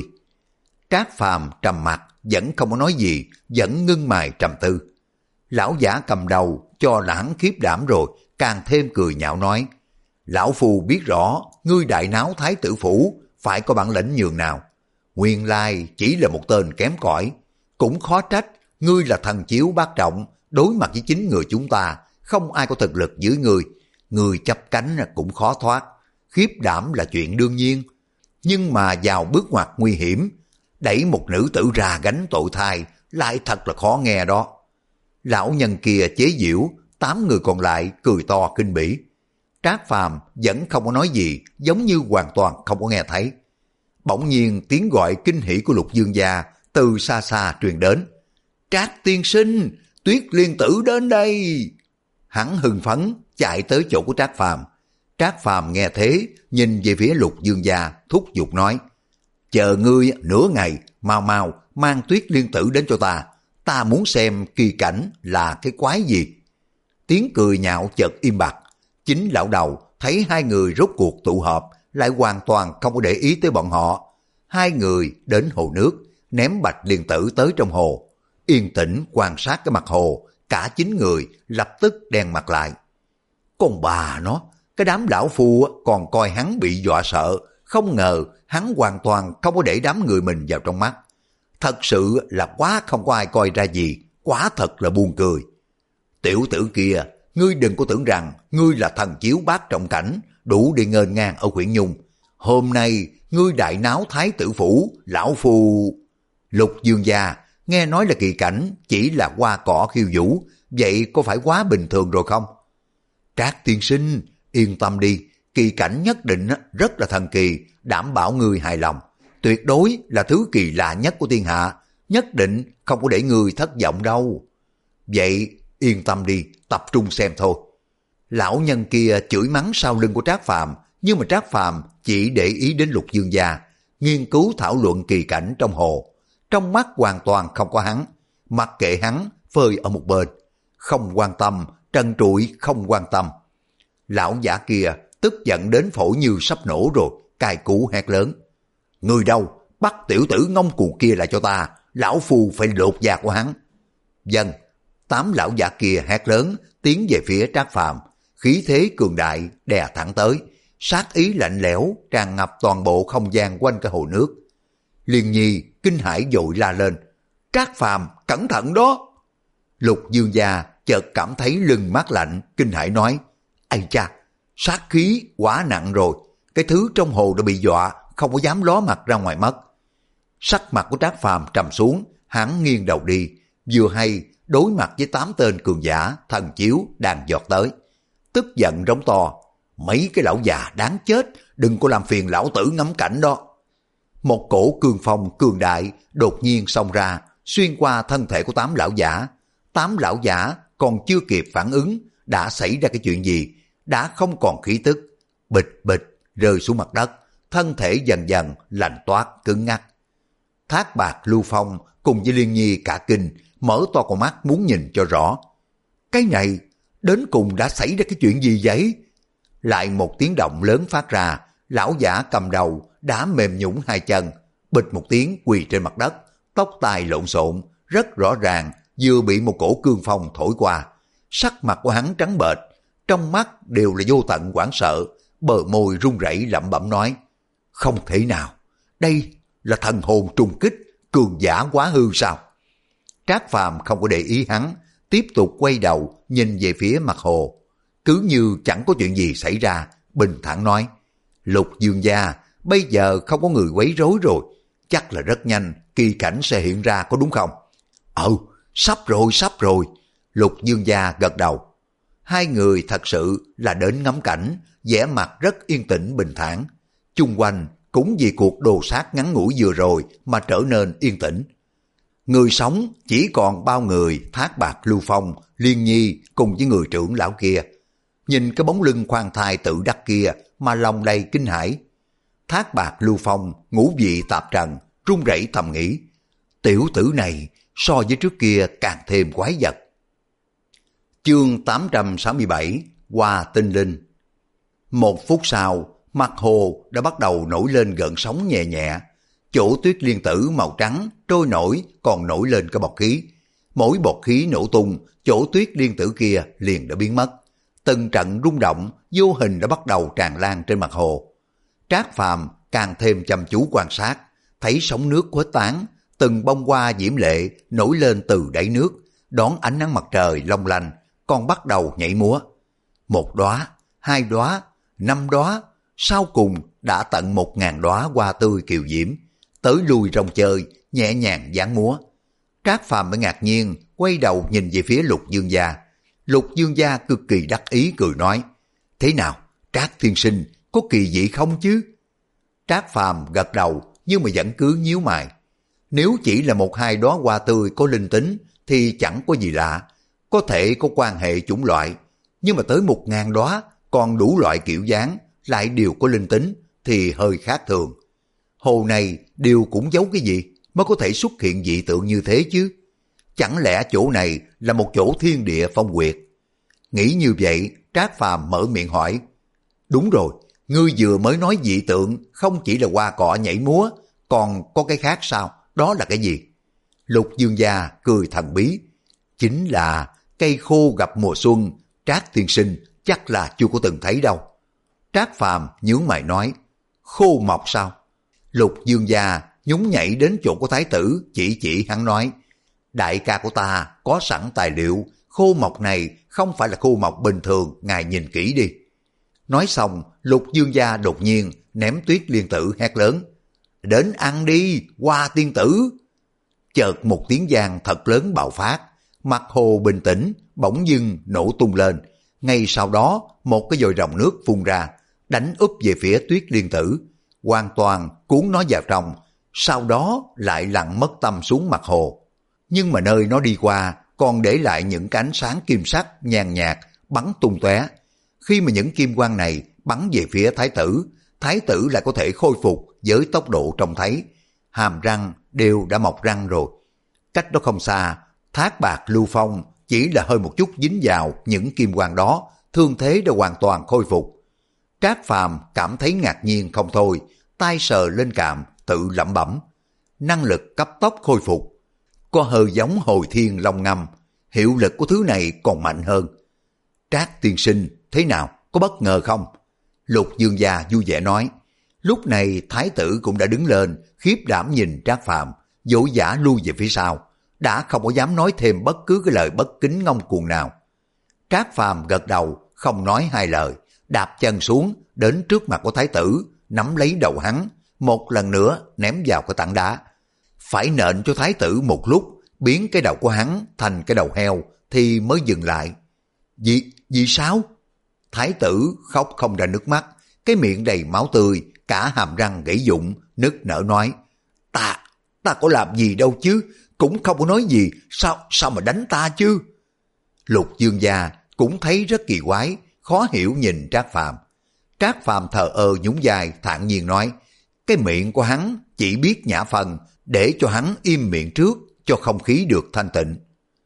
Trác Phàm trầm mặt, vẫn không có nói gì, vẫn ngưng mày trầm tư. Lão giả cầm đầu cho là hắn khiếp đảm rồi, càng thêm cười nhạo nói, lão Phu biết rõ, ngươi đại náo thái tử phủ, phải có bản lĩnh nhường nào. Nguyên lai chỉ là một tên kém cỏi, cũng khó trách, ngươi là thần chiếu bát trọng, đối mặt với chính người chúng ta, không ai có thực lực dưới ngươi, ngươi chấp cánh cũng khó thoát, khiếp đảm là chuyện đương nhiên. Nhưng mà vào bước ngoặt nguy hiểm, đẩy một nữ tử ra gánh tội thai, lại thật là khó nghe đó. Lão nhân kia chế giễu, tám người còn lại cười to kinh bỉ. Trác Phàm vẫn không có nói gì, giống như hoàn toàn không có nghe thấy. Bỗng nhiên tiếng gọi kinh hỉ của Lục Dương gia từ xa xa truyền đến. Trác tiên sinh, Tuyết Liên tử đến đây. Hắn hưng phấn chạy tới chỗ của Trác Phàm. Trác Phàm nghe thế, nhìn về phía Lục Dương gia, thúc giục nói, chờ ngươi nửa ngày, mau mau mang Tuyết Liên tử đến cho ta, ta muốn xem kỳ cảnh là cái quái gì. Tiếng cười nhạo chợt im bặt, chính lão đầu thấy hai người rốt cuộc tụ họp, lại hoàn toàn không có để ý tới bọn họ. Hai người đến hồ nước, ném Bạch Liên tử tới trong hồ, yên tĩnh quan sát cái mặt hồ, cả chín người lập tức đen mặt lại. Con bà nó, cái đám lão phu còn coi hắn bị dọa sợ, không ngờ hắn hoàn toàn không có để đám người mình vào trong mắt. Thật sự là quá không có ai coi ra gì, quá thật là buồn cười. Tiểu tử kia, ngươi đừng có tưởng rằng ngươi là thần chiếu bát trọng cảnh, đủ để ngênh ngang ở Quyển Nhung. Hôm nay, ngươi đại náo thái tử phủ, lão phu... Lục Dương gia, nghe nói là kỳ cảnh, chỉ là hoa cỏ khiêu vũ, vậy có phải quá bình thường rồi không? Trác tiên sinh, yên tâm đi, kỳ cảnh nhất định rất là thần kỳ, đảm bảo ngươi hài lòng. Tuyệt đối là thứ kỳ lạ nhất của thiên hạ, nhất định không có để ngươi thất vọng đâu. Vậy yên tâm đi, tập trung xem thôi. Lão nhân kia chửi mắng sau lưng của Trác Phàm, nhưng mà Trác Phàm chỉ để ý đến Lục Dương gia, nghiên cứu thảo luận kỳ cảnh trong hồ. Trong mắt hoàn toàn không có hắn, mặc kệ hắn phơi ở một bên, không quan tâm, trần trụi không quan tâm. Lão giả kia tức giận đến phổi như sắp nổ rồi, cài cú hét lớn. Người đâu, bắt tiểu tử ngông cuồng kia lại cho ta, lão phu phải lột da của hắn. Dân, tám lão giả kia hét lớn, tiến về phía Trác Phàm, khí thế cường đại đè thẳng tới, sát ý lạnh lẽo tràn ngập toàn bộ không gian quanh cái hồ nước. Liên Nhi kinh hãi vội la lên, Trác Phàm cẩn thận đó. Lục Dương gia chợt cảm thấy lưng mát lạnh, kinh hãi nói, ây cha, sát khí quá nặng rồi, cái thứ trong hồ đã bị dọa, không có dám ló mặt ra ngoài mất. Sắc mặt của Trác Phàm trầm xuống, hắn nghiêng đầu đi, vừa hay đối mặt với tám tên cường giả thần chiếu đang giọt tới, tức giận rống to, mấy cái lão già đáng chết, đừng có làm phiền lão tử ngắm cảnh đó. Một cổ cương phong cường đại đột nhiên xông ra, xuyên qua thân thể của tám lão giả. Tám lão giả còn chưa kịp phản ứng, đã xảy ra cái chuyện gì, đã không còn khí tức, bịch bịch rơi xuống mặt đất, thân thể dần dần lạnh toát cứng ngắc. Thác Bạt Lưu Phong cùng với Liên Nhi cả kinh, mở to con mắt muốn nhìn cho rõ. Cái này, đến cùng đã xảy ra cái chuyện gì vậy? Lại một tiếng động lớn phát ra, lão giả cầm đầu đã mềm nhũn hai chân, bịch một tiếng quỳ trên mặt đất, tóc tai lộn xộn, rất rõ ràng vừa bị một cổ cương phong thổi qua. Sắc mặt của hắn trắng bệch, trong mắt đều là vô tận hoảng sợ, bờ môi run rẩy lẩm bẩm nói: không thể nào, đây là thần hồn trùng kích, cường giả quá hư sao? Trác Phàm không có để ý hắn, tiếp tục quay đầu nhìn về phía mặt hồ, cứ như chẳng có chuyện gì xảy ra, bình thản nói: Lục Dương gia, bây giờ không có người quấy rối rồi, chắc là rất nhanh kỳ cảnh sẽ hiện ra, có đúng không? Ừ, sắp rồi, sắp rồi. Lục Dương gia gật đầu. Hai người thật sự là đến ngắm cảnh, vẻ mặt rất yên tĩnh bình thản. Chung quanh cũng vì cuộc đồ sát ngắn ngủi vừa rồi mà trở nên yên tĩnh. Người sống chỉ còn bao người Thác Bạt Lưu Phong, Liên Nhi cùng với người trưởng lão kia. Nhìn cái bóng lưng khoan thai tự đắc kia mà lòng đầy kinh hãi. Thác Bạt Lưu Phong ngũ vị tạp trần, run rẩy thầm nghĩ, tiểu tử này so với trước kia càng thêm quái vật. Chương tám trăm sáu mươi bảy, Hoa Tinh Linh. Một phút sau, mặt hồ đã bắt đầu nổi lên gợn sóng nhẹ nhẹ. Chỗ tuyết liên tử màu trắng trôi nổi còn nổi lên cái bọt khí. Mỗi bọt khí nổ tung, chỗ tuyết liên tử kia liền đã biến mất. Từng trận rung động vô hình đã bắt đầu tràn lan trên mặt hồ. Trác Phàm càng thêm chăm chú quan sát, thấy sóng nước khuếch tán, từng bông hoa diễm lệ nổi lên từ đáy nước, đón ánh nắng mặt trời long lanh, còn bắt đầu nhảy múa. Một đóa, hai đóa, năm đóa, sau cùng đã tận một ngàn đóa hoa tươi kiều diễm, tới lui rong chơi, nhẹ nhàng dáng múa. Trác Phàm mới ngạc nhiên, quay đầu nhìn về phía Lục Dương gia. Lục Dương gia cực kỳ đắc ý cười nói, thế nào, Trác tiên sinh, có kỳ dị không chứ? Trác Phàm gật đầu, nhưng mà vẫn cứ nhíu mày. Nếu chỉ là một hai đóa hoa tươi có linh tính, thì chẳng có gì lạ, có thể có quan hệ chủng loại. Nhưng mà tới một ngàn đóa, còn đủ loại kiểu dáng, lại đều có linh tính, thì hơi khác thường. Hồ này đều cũng giấu cái gì mới có thể xuất hiện dị tượng như thế chứ? Chẳng lẽ chỗ này là một chỗ thiên địa phong quyệt? Nghĩ như vậy, Trác Phàm mở miệng hỏi, đúng rồi, ngươi vừa mới nói dị tượng không chỉ là hoa cỏ nhảy múa, còn có cái khác sao? Đó là cái gì? Lục Dương gia cười thần bí, chính là cây khô gặp mùa xuân, Trác tiên sinh chắc là chưa có từng thấy đâu. Trác Phàm nhướng mày nói, khô mọc sao? Lục Dương gia nhún nhảy đến chỗ của thái tử, chỉ chỉ hắn nói, đại ca của ta có sẵn tài liệu, khô mọc này không phải là khô mọc bình thường, ngài nhìn kỹ đi. Nói xong, Lục Dương gia đột nhiên ném tuyết liên tử hét lớn, đến ăn đi, Hoa tiên tử. Chợt một tiếng vang thật lớn bạo phát, mặt hồ bình tĩnh, bỗng dưng nổ tung lên. Ngay sau đó, một cái dòng rồng nước phun ra, đánh úp về phía tuyết liên tử, hoàn toàn cuốn nó vào trong, sau đó lại lặn mất tâm xuống mặt hồ. Nhưng mà nơi nó đi qua, còn để lại những cái ánh sáng kim sắc nhàn nhạt bắn tung tóe. Khi mà những kim quang này bắn về phía thái tử, thái tử lại có thể khôi phục với tốc độ trông thấy, hàm răng đều đã mọc răng rồi. Cách đó không xa, Thác Bạt Lưu Phong chỉ là hơi một chút dính vào những kim quang đó, thương thế đã hoàn toàn khôi phục. Trác Phàm cảm thấy ngạc nhiên không thôi, tay sờ lên cằm tự lẩm bẩm, năng lực cấp tốc khôi phục, có hơi giống hồi thiên long ngâm, hiệu lực của thứ này còn mạnh hơn. Trác tiên sinh thế nào, có bất ngờ không? Lục Dương gia vui vẻ nói. Lúc này thái tử cũng đã đứng lên, khiếp đảm nhìn Trác Phàm, vội vã lui về phía sau, đã không có dám nói thêm bất cứ cái lời bất kính ngông cuồng nào. Trác Phàm gật đầu, không nói hai lời, đạp chân xuống, đến trước mặt của thái tử, nắm lấy đầu hắn, một lần nữa ném vào cái tảng đá. Phải nện cho thái tử một lúc, biến cái đầu của hắn thành cái đầu heo, thì mới dừng lại. Vì, vì sao? Thái tử khóc không ra nước mắt, cái miệng đầy máu tươi, cả hàm răng gãy vụn, nức nở nói, ta, ta có làm gì đâu chứ, cũng không có nói gì, sao, sao mà đánh ta chứ? Lục Dương gia cũng thấy rất kỳ quái, khó hiểu nhìn Trác Phàm. Trác Phàm thờ ơ nhún vai thản nhiên nói, cái miệng của hắn chỉ biết nhả phần, để cho hắn im miệng trước, cho không khí được thanh tịnh.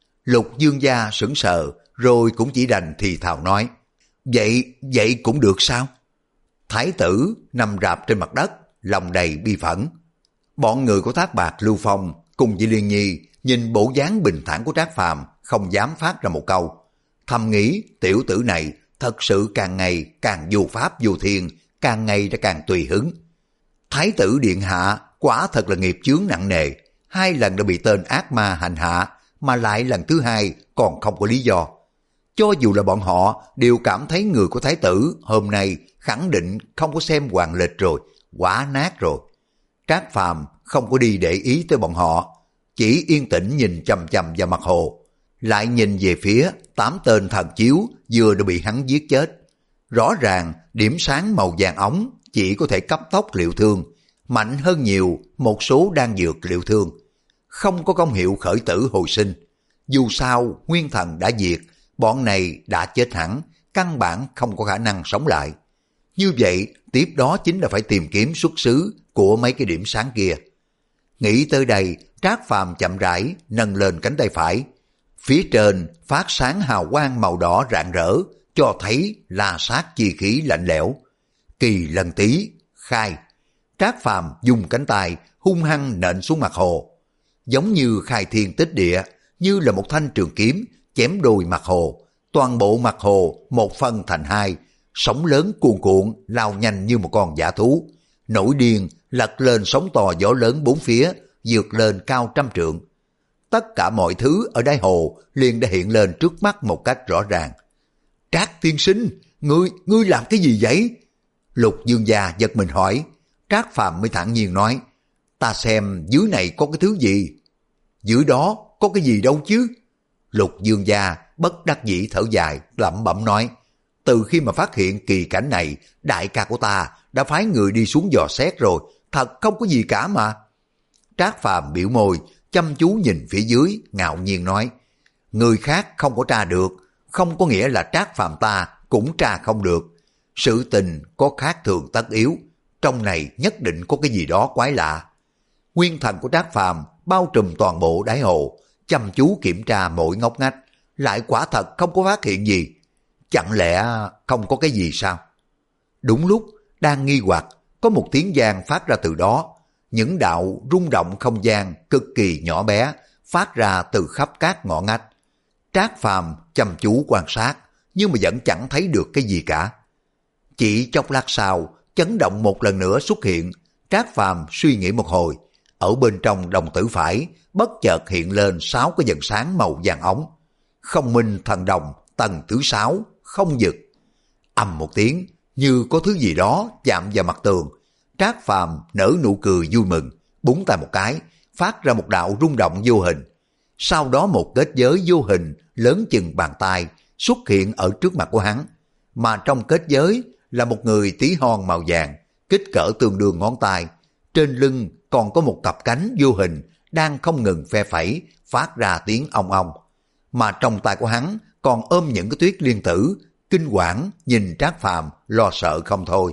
Lục Dương gia sững sờ, rồi cũng chỉ đành thì thào nói, vậy, vậy cũng được sao? Thái tử nằm rạp trên mặt đất, lòng đầy bi phẫn. Bọn người của Thác Bạt Lưu Phong cùng với Liên Nhi nhìn bộ dáng bình thản của Trác Phàm không dám phát ra một câu. Thầm nghĩ tiểu tử này thật sự càng ngày càng vô pháp vô thiên, càng ngày đã càng tùy hứng. Thái tử điện hạ quả thật là nghiệp chướng nặng nề, hai lần đã bị tên ác ma hành hạ, mà lại lần thứ hai còn không có lý do. Cho dù là bọn họ đều cảm thấy người của thái tử hôm nay khẳng định không có xem hoàng lịch rồi, quả nát rồi. Trác Phàm không có đi để ý tới bọn họ, chỉ yên tĩnh nhìn chằm chằm vào mặt hồ, lại nhìn về phía tám tên thần chiếu vừa đã bị hắn giết chết. Rõ ràng điểm sáng màu vàng ống chỉ có thể cấp tốc liệu thương, mạnh hơn nhiều một số đan dược liệu thương, không có công hiệu khởi tử hồi sinh. Dù sao nguyên thần đã diệt, bọn này đã chết hẳn, căn bản không có khả năng sống lại. Như vậy tiếp đó chính là phải tìm kiếm xuất xứ của mấy cái điểm sáng kia. Nghĩ tới đây, Trác Phàm chậm rãi nâng lên cánh tay phải. Phía trên phát sáng hào quang màu đỏ rạng rỡ, cho thấy la sát chi khí lạnh lẽo. Kỳ Lân Tý, khai. Trác Phàm dùng cánh tay hung hăng nện xuống mặt hồ, giống như khai thiên tích địa, như là một thanh trường kiếm chém đôi mặt hồ. Toàn bộ mặt hồ một phân thành hai, sóng lớn cuồn cuộn lao nhanh như một con dã thú, nổi điên lật lên sóng to gió lớn bốn phía, vượt lên cao trăm trượng. Tất cả mọi thứ ở đáy hồ liền đã hiện lên trước mắt một cách rõ ràng. Trác tiên sinh, ngươi, ngươi làm cái gì vậy? Lục Dương gia giật mình hỏi. Trác Phàm mới thản nhiên nói, ta xem dưới này có cái thứ gì. Dưới đó có cái gì đâu chứ? Lục Dương gia bất đắc dĩ thở dài, lẩm bẩm nói, từ khi mà phát hiện kỳ cảnh này, đại ca của ta đã phái người đi xuống dò xét rồi, thật không có gì cả mà. Trác Phàm biểu môi, chăm chú nhìn phía dưới, ngạo nhiên nói, người khác không có tra được, không có nghĩa là Trác Phàm ta cũng tra không được. Sự tình có khác thường tất yếu, trong này nhất định có cái gì đó quái lạ. Nguyên thần của Trác Phàm bao trùm toàn bộ đáy hồ, chăm chú kiểm tra mỗi ngóc ngách, lại quả thật không có phát hiện gì. Chẳng lẽ không có cái gì sao? Đúng lúc đang nghi hoặc, có một tiếng vang phát ra từ đó. Những đạo rung động không gian cực kỳ nhỏ bé phát ra từ khắp các ngõ ngách. Trác Phàm chăm chú quan sát, nhưng mà vẫn chẳng thấy được cái gì cả. Chỉ chốc lát sau, chấn động một lần nữa xuất hiện. Trác Phàm suy nghĩ một hồi, ở bên trong đồng tử phải bất chợt hiện lên sáu cái vần sáng màu vàng ống. Không minh thần đồng tầng thứ sáu, không dực. Ầm một tiếng, như có thứ gì đó chạm vào mặt tường. Trác Phàm nở nụ cười vui mừng, búng tay một cái, phát ra một đạo rung động vô hình. Sau đó một kết giới vô hình lớn chừng bàn tay xuất hiện ở trước mặt của hắn, mà trong kết giới là một người tí hon màu vàng, kích cỡ tương đương ngón tay. Trên lưng còn có một cặp cánh vô hình đang không ngừng phe phẩy, phát ra tiếng ong ong. Mà trong tay của hắn còn ôm những cái tuyết liên tử, kinh quản nhìn Trác Phàm lo sợ không thôi.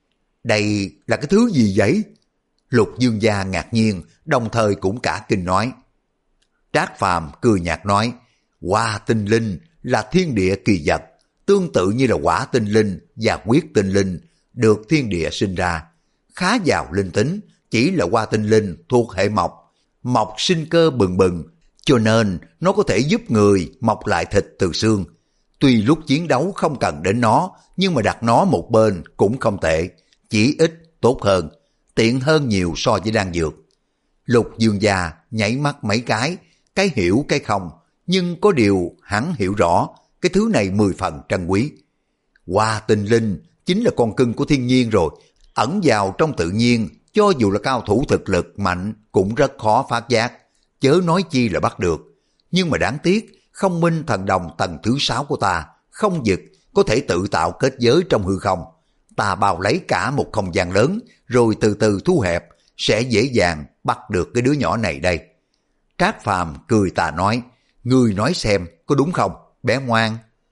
Đây là cái thứ gì vậy? Lục Dương gia ngạc nhiên, đồng thời cũng cả kinh nói. Trác Phàm cười nhạt nói, Hoa tinh linh là thiên địa kỳ vật, tương tự như là hỏa tinh linh và quyết tinh linh được thiên địa sinh ra, khá giàu linh tính. Chỉ là hoa tinh linh thuộc hệ mộc, mộc sinh cơ bừng bừng, cho nên nó có thể giúp người mọc lại thịt từ xương. Tuy lúc chiến đấu không cần đến nó, nhưng mà đặt nó một bên cũng không tệ, chỉ ít tốt hơn, tiện hơn nhiều so với đan dược. Lục Dương gia nhảy mắt mấy cái, cái hiểu cái không, nhưng có điều hắn hiểu rõ, cái thứ này mười phần trân quý. Hoa tinh linh chính là con cưng của thiên nhiên rồi, ẩn vào trong tự nhiên, cho dù là cao thủ thực lực mạnh cũng rất khó phát giác, chớ nói chi là bắt được. Nhưng mà đáng tiếc, không minh thần đồng tầng thứ sáu của ta, không dực, có thể tự tạo kết giới trong hư không. Ta bao lấy cả một không gian lớn, rồi từ từ thu hẹp, sẽ dễ dàng bắt được cái đứa nhỏ này đây. Trác Phàm cười tà nói, ngươi nói xem có đúng không, bé ngoan?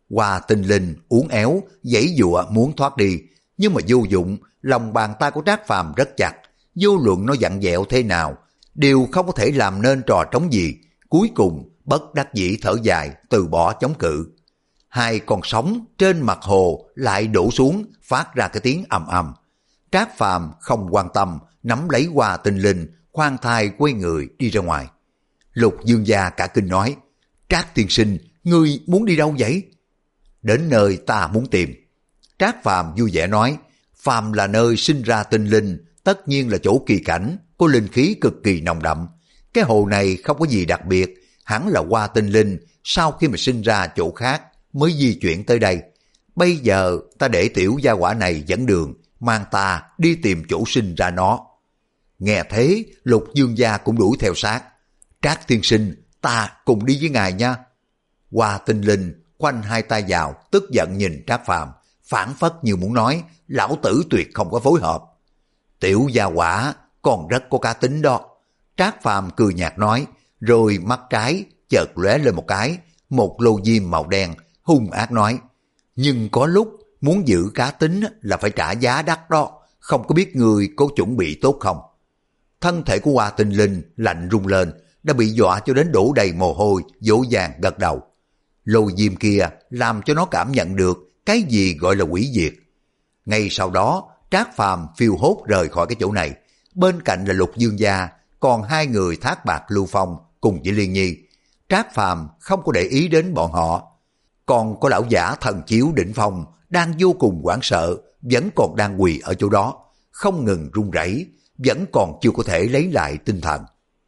Hoa Tinh Linh uốn éo, giãy giụa muốn thoát đi, nhưng mà vô dụng, lòng bàn tay của Trác Phàm rất chặt, vô luận nó dặn dẹo thế nào, đều không có thể làm nên trò trống gì. Cuối cùng bất đắc dĩ thở dài, từ bỏ chống cự. Hai con sóng trên mặt hồ lại đổ xuống, phát ra cái tiếng ầm ầm. Trác Phàm không quan tâm, nắm lấy Hoa Tinh Linh, khoan thai quay người đi ra ngoài. Lục Dương gia cả kinh nói, Trác tiên sinh, ngươi muốn đi đâu vậy? Đến nơi ta muốn tìm. Trác Phàm vui vẻ nói, phàm là nơi sinh ra tinh linh, tất nhiên là chỗ kỳ cảnh, có linh khí cực kỳ nồng đậm. Cái hồ này không có gì đặc biệt, hẳn là Hoa Tinh Linh sau khi mà sinh ra chỗ khác mới di chuyển tới đây. Bây giờ ta để tiểu gia quả này dẫn đường, mang ta đi tìm chỗ sinh ra nó. Nghe thế, Lục Dương gia cũng đuổi theo sát. Trác tiên sinh, ta cùng đi với ngài nha. Hoa Tinh Linh khoanh hai tay vào, tức giận nhìn Trác Phàm, phản phất như muốn nói, lão tử tuyệt không có phối hợp. Tiểu gia quả còn rất có cá tính đó. Trác Phàm cười nhạt nói, rồi mắt trái chợt lóe lên một cái, một lô diêm màu đen, hung ác nói, nhưng có lúc muốn giữ cá tính là phải trả giá đắt đó, không có biết người có chuẩn bị tốt không. Thân thể của Hoa Tinh Linh lạnh rung lên, đã bị dọa cho đến đổ đầy mồ hôi, dỗ dàng gật đầu. Lô diêm kia làm cho nó cảm nhận được cái gì gọi là hủy diệt. Ngay sau đó, Trác Phàm phiêu hốt rời khỏi cái chỗ này. Bên cạnh là Lục Dương gia, còn hai người Thác Bạt Lưu Phong cùng với Liên Nhi. Trác Phàm không có để ý đến bọn họ. Còn có lão giả Thần Chiếu đỉnh phong đang vô cùng hoảng sợ, vẫn còn đang quỳ ở chỗ đó, không ngừng run rẩy, vẫn còn chưa có thể lấy lại tinh thần.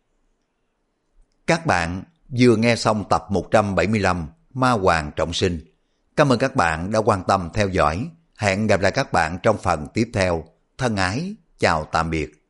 Các bạn vừa nghe xong tập một trăm bảy mươi lăm Ma Hoàng Trọng Sinh. Cảm ơn các bạn đã quan tâm theo dõi. Hẹn gặp lại các bạn trong phần tiếp theo. Thân ái, chào tạm biệt.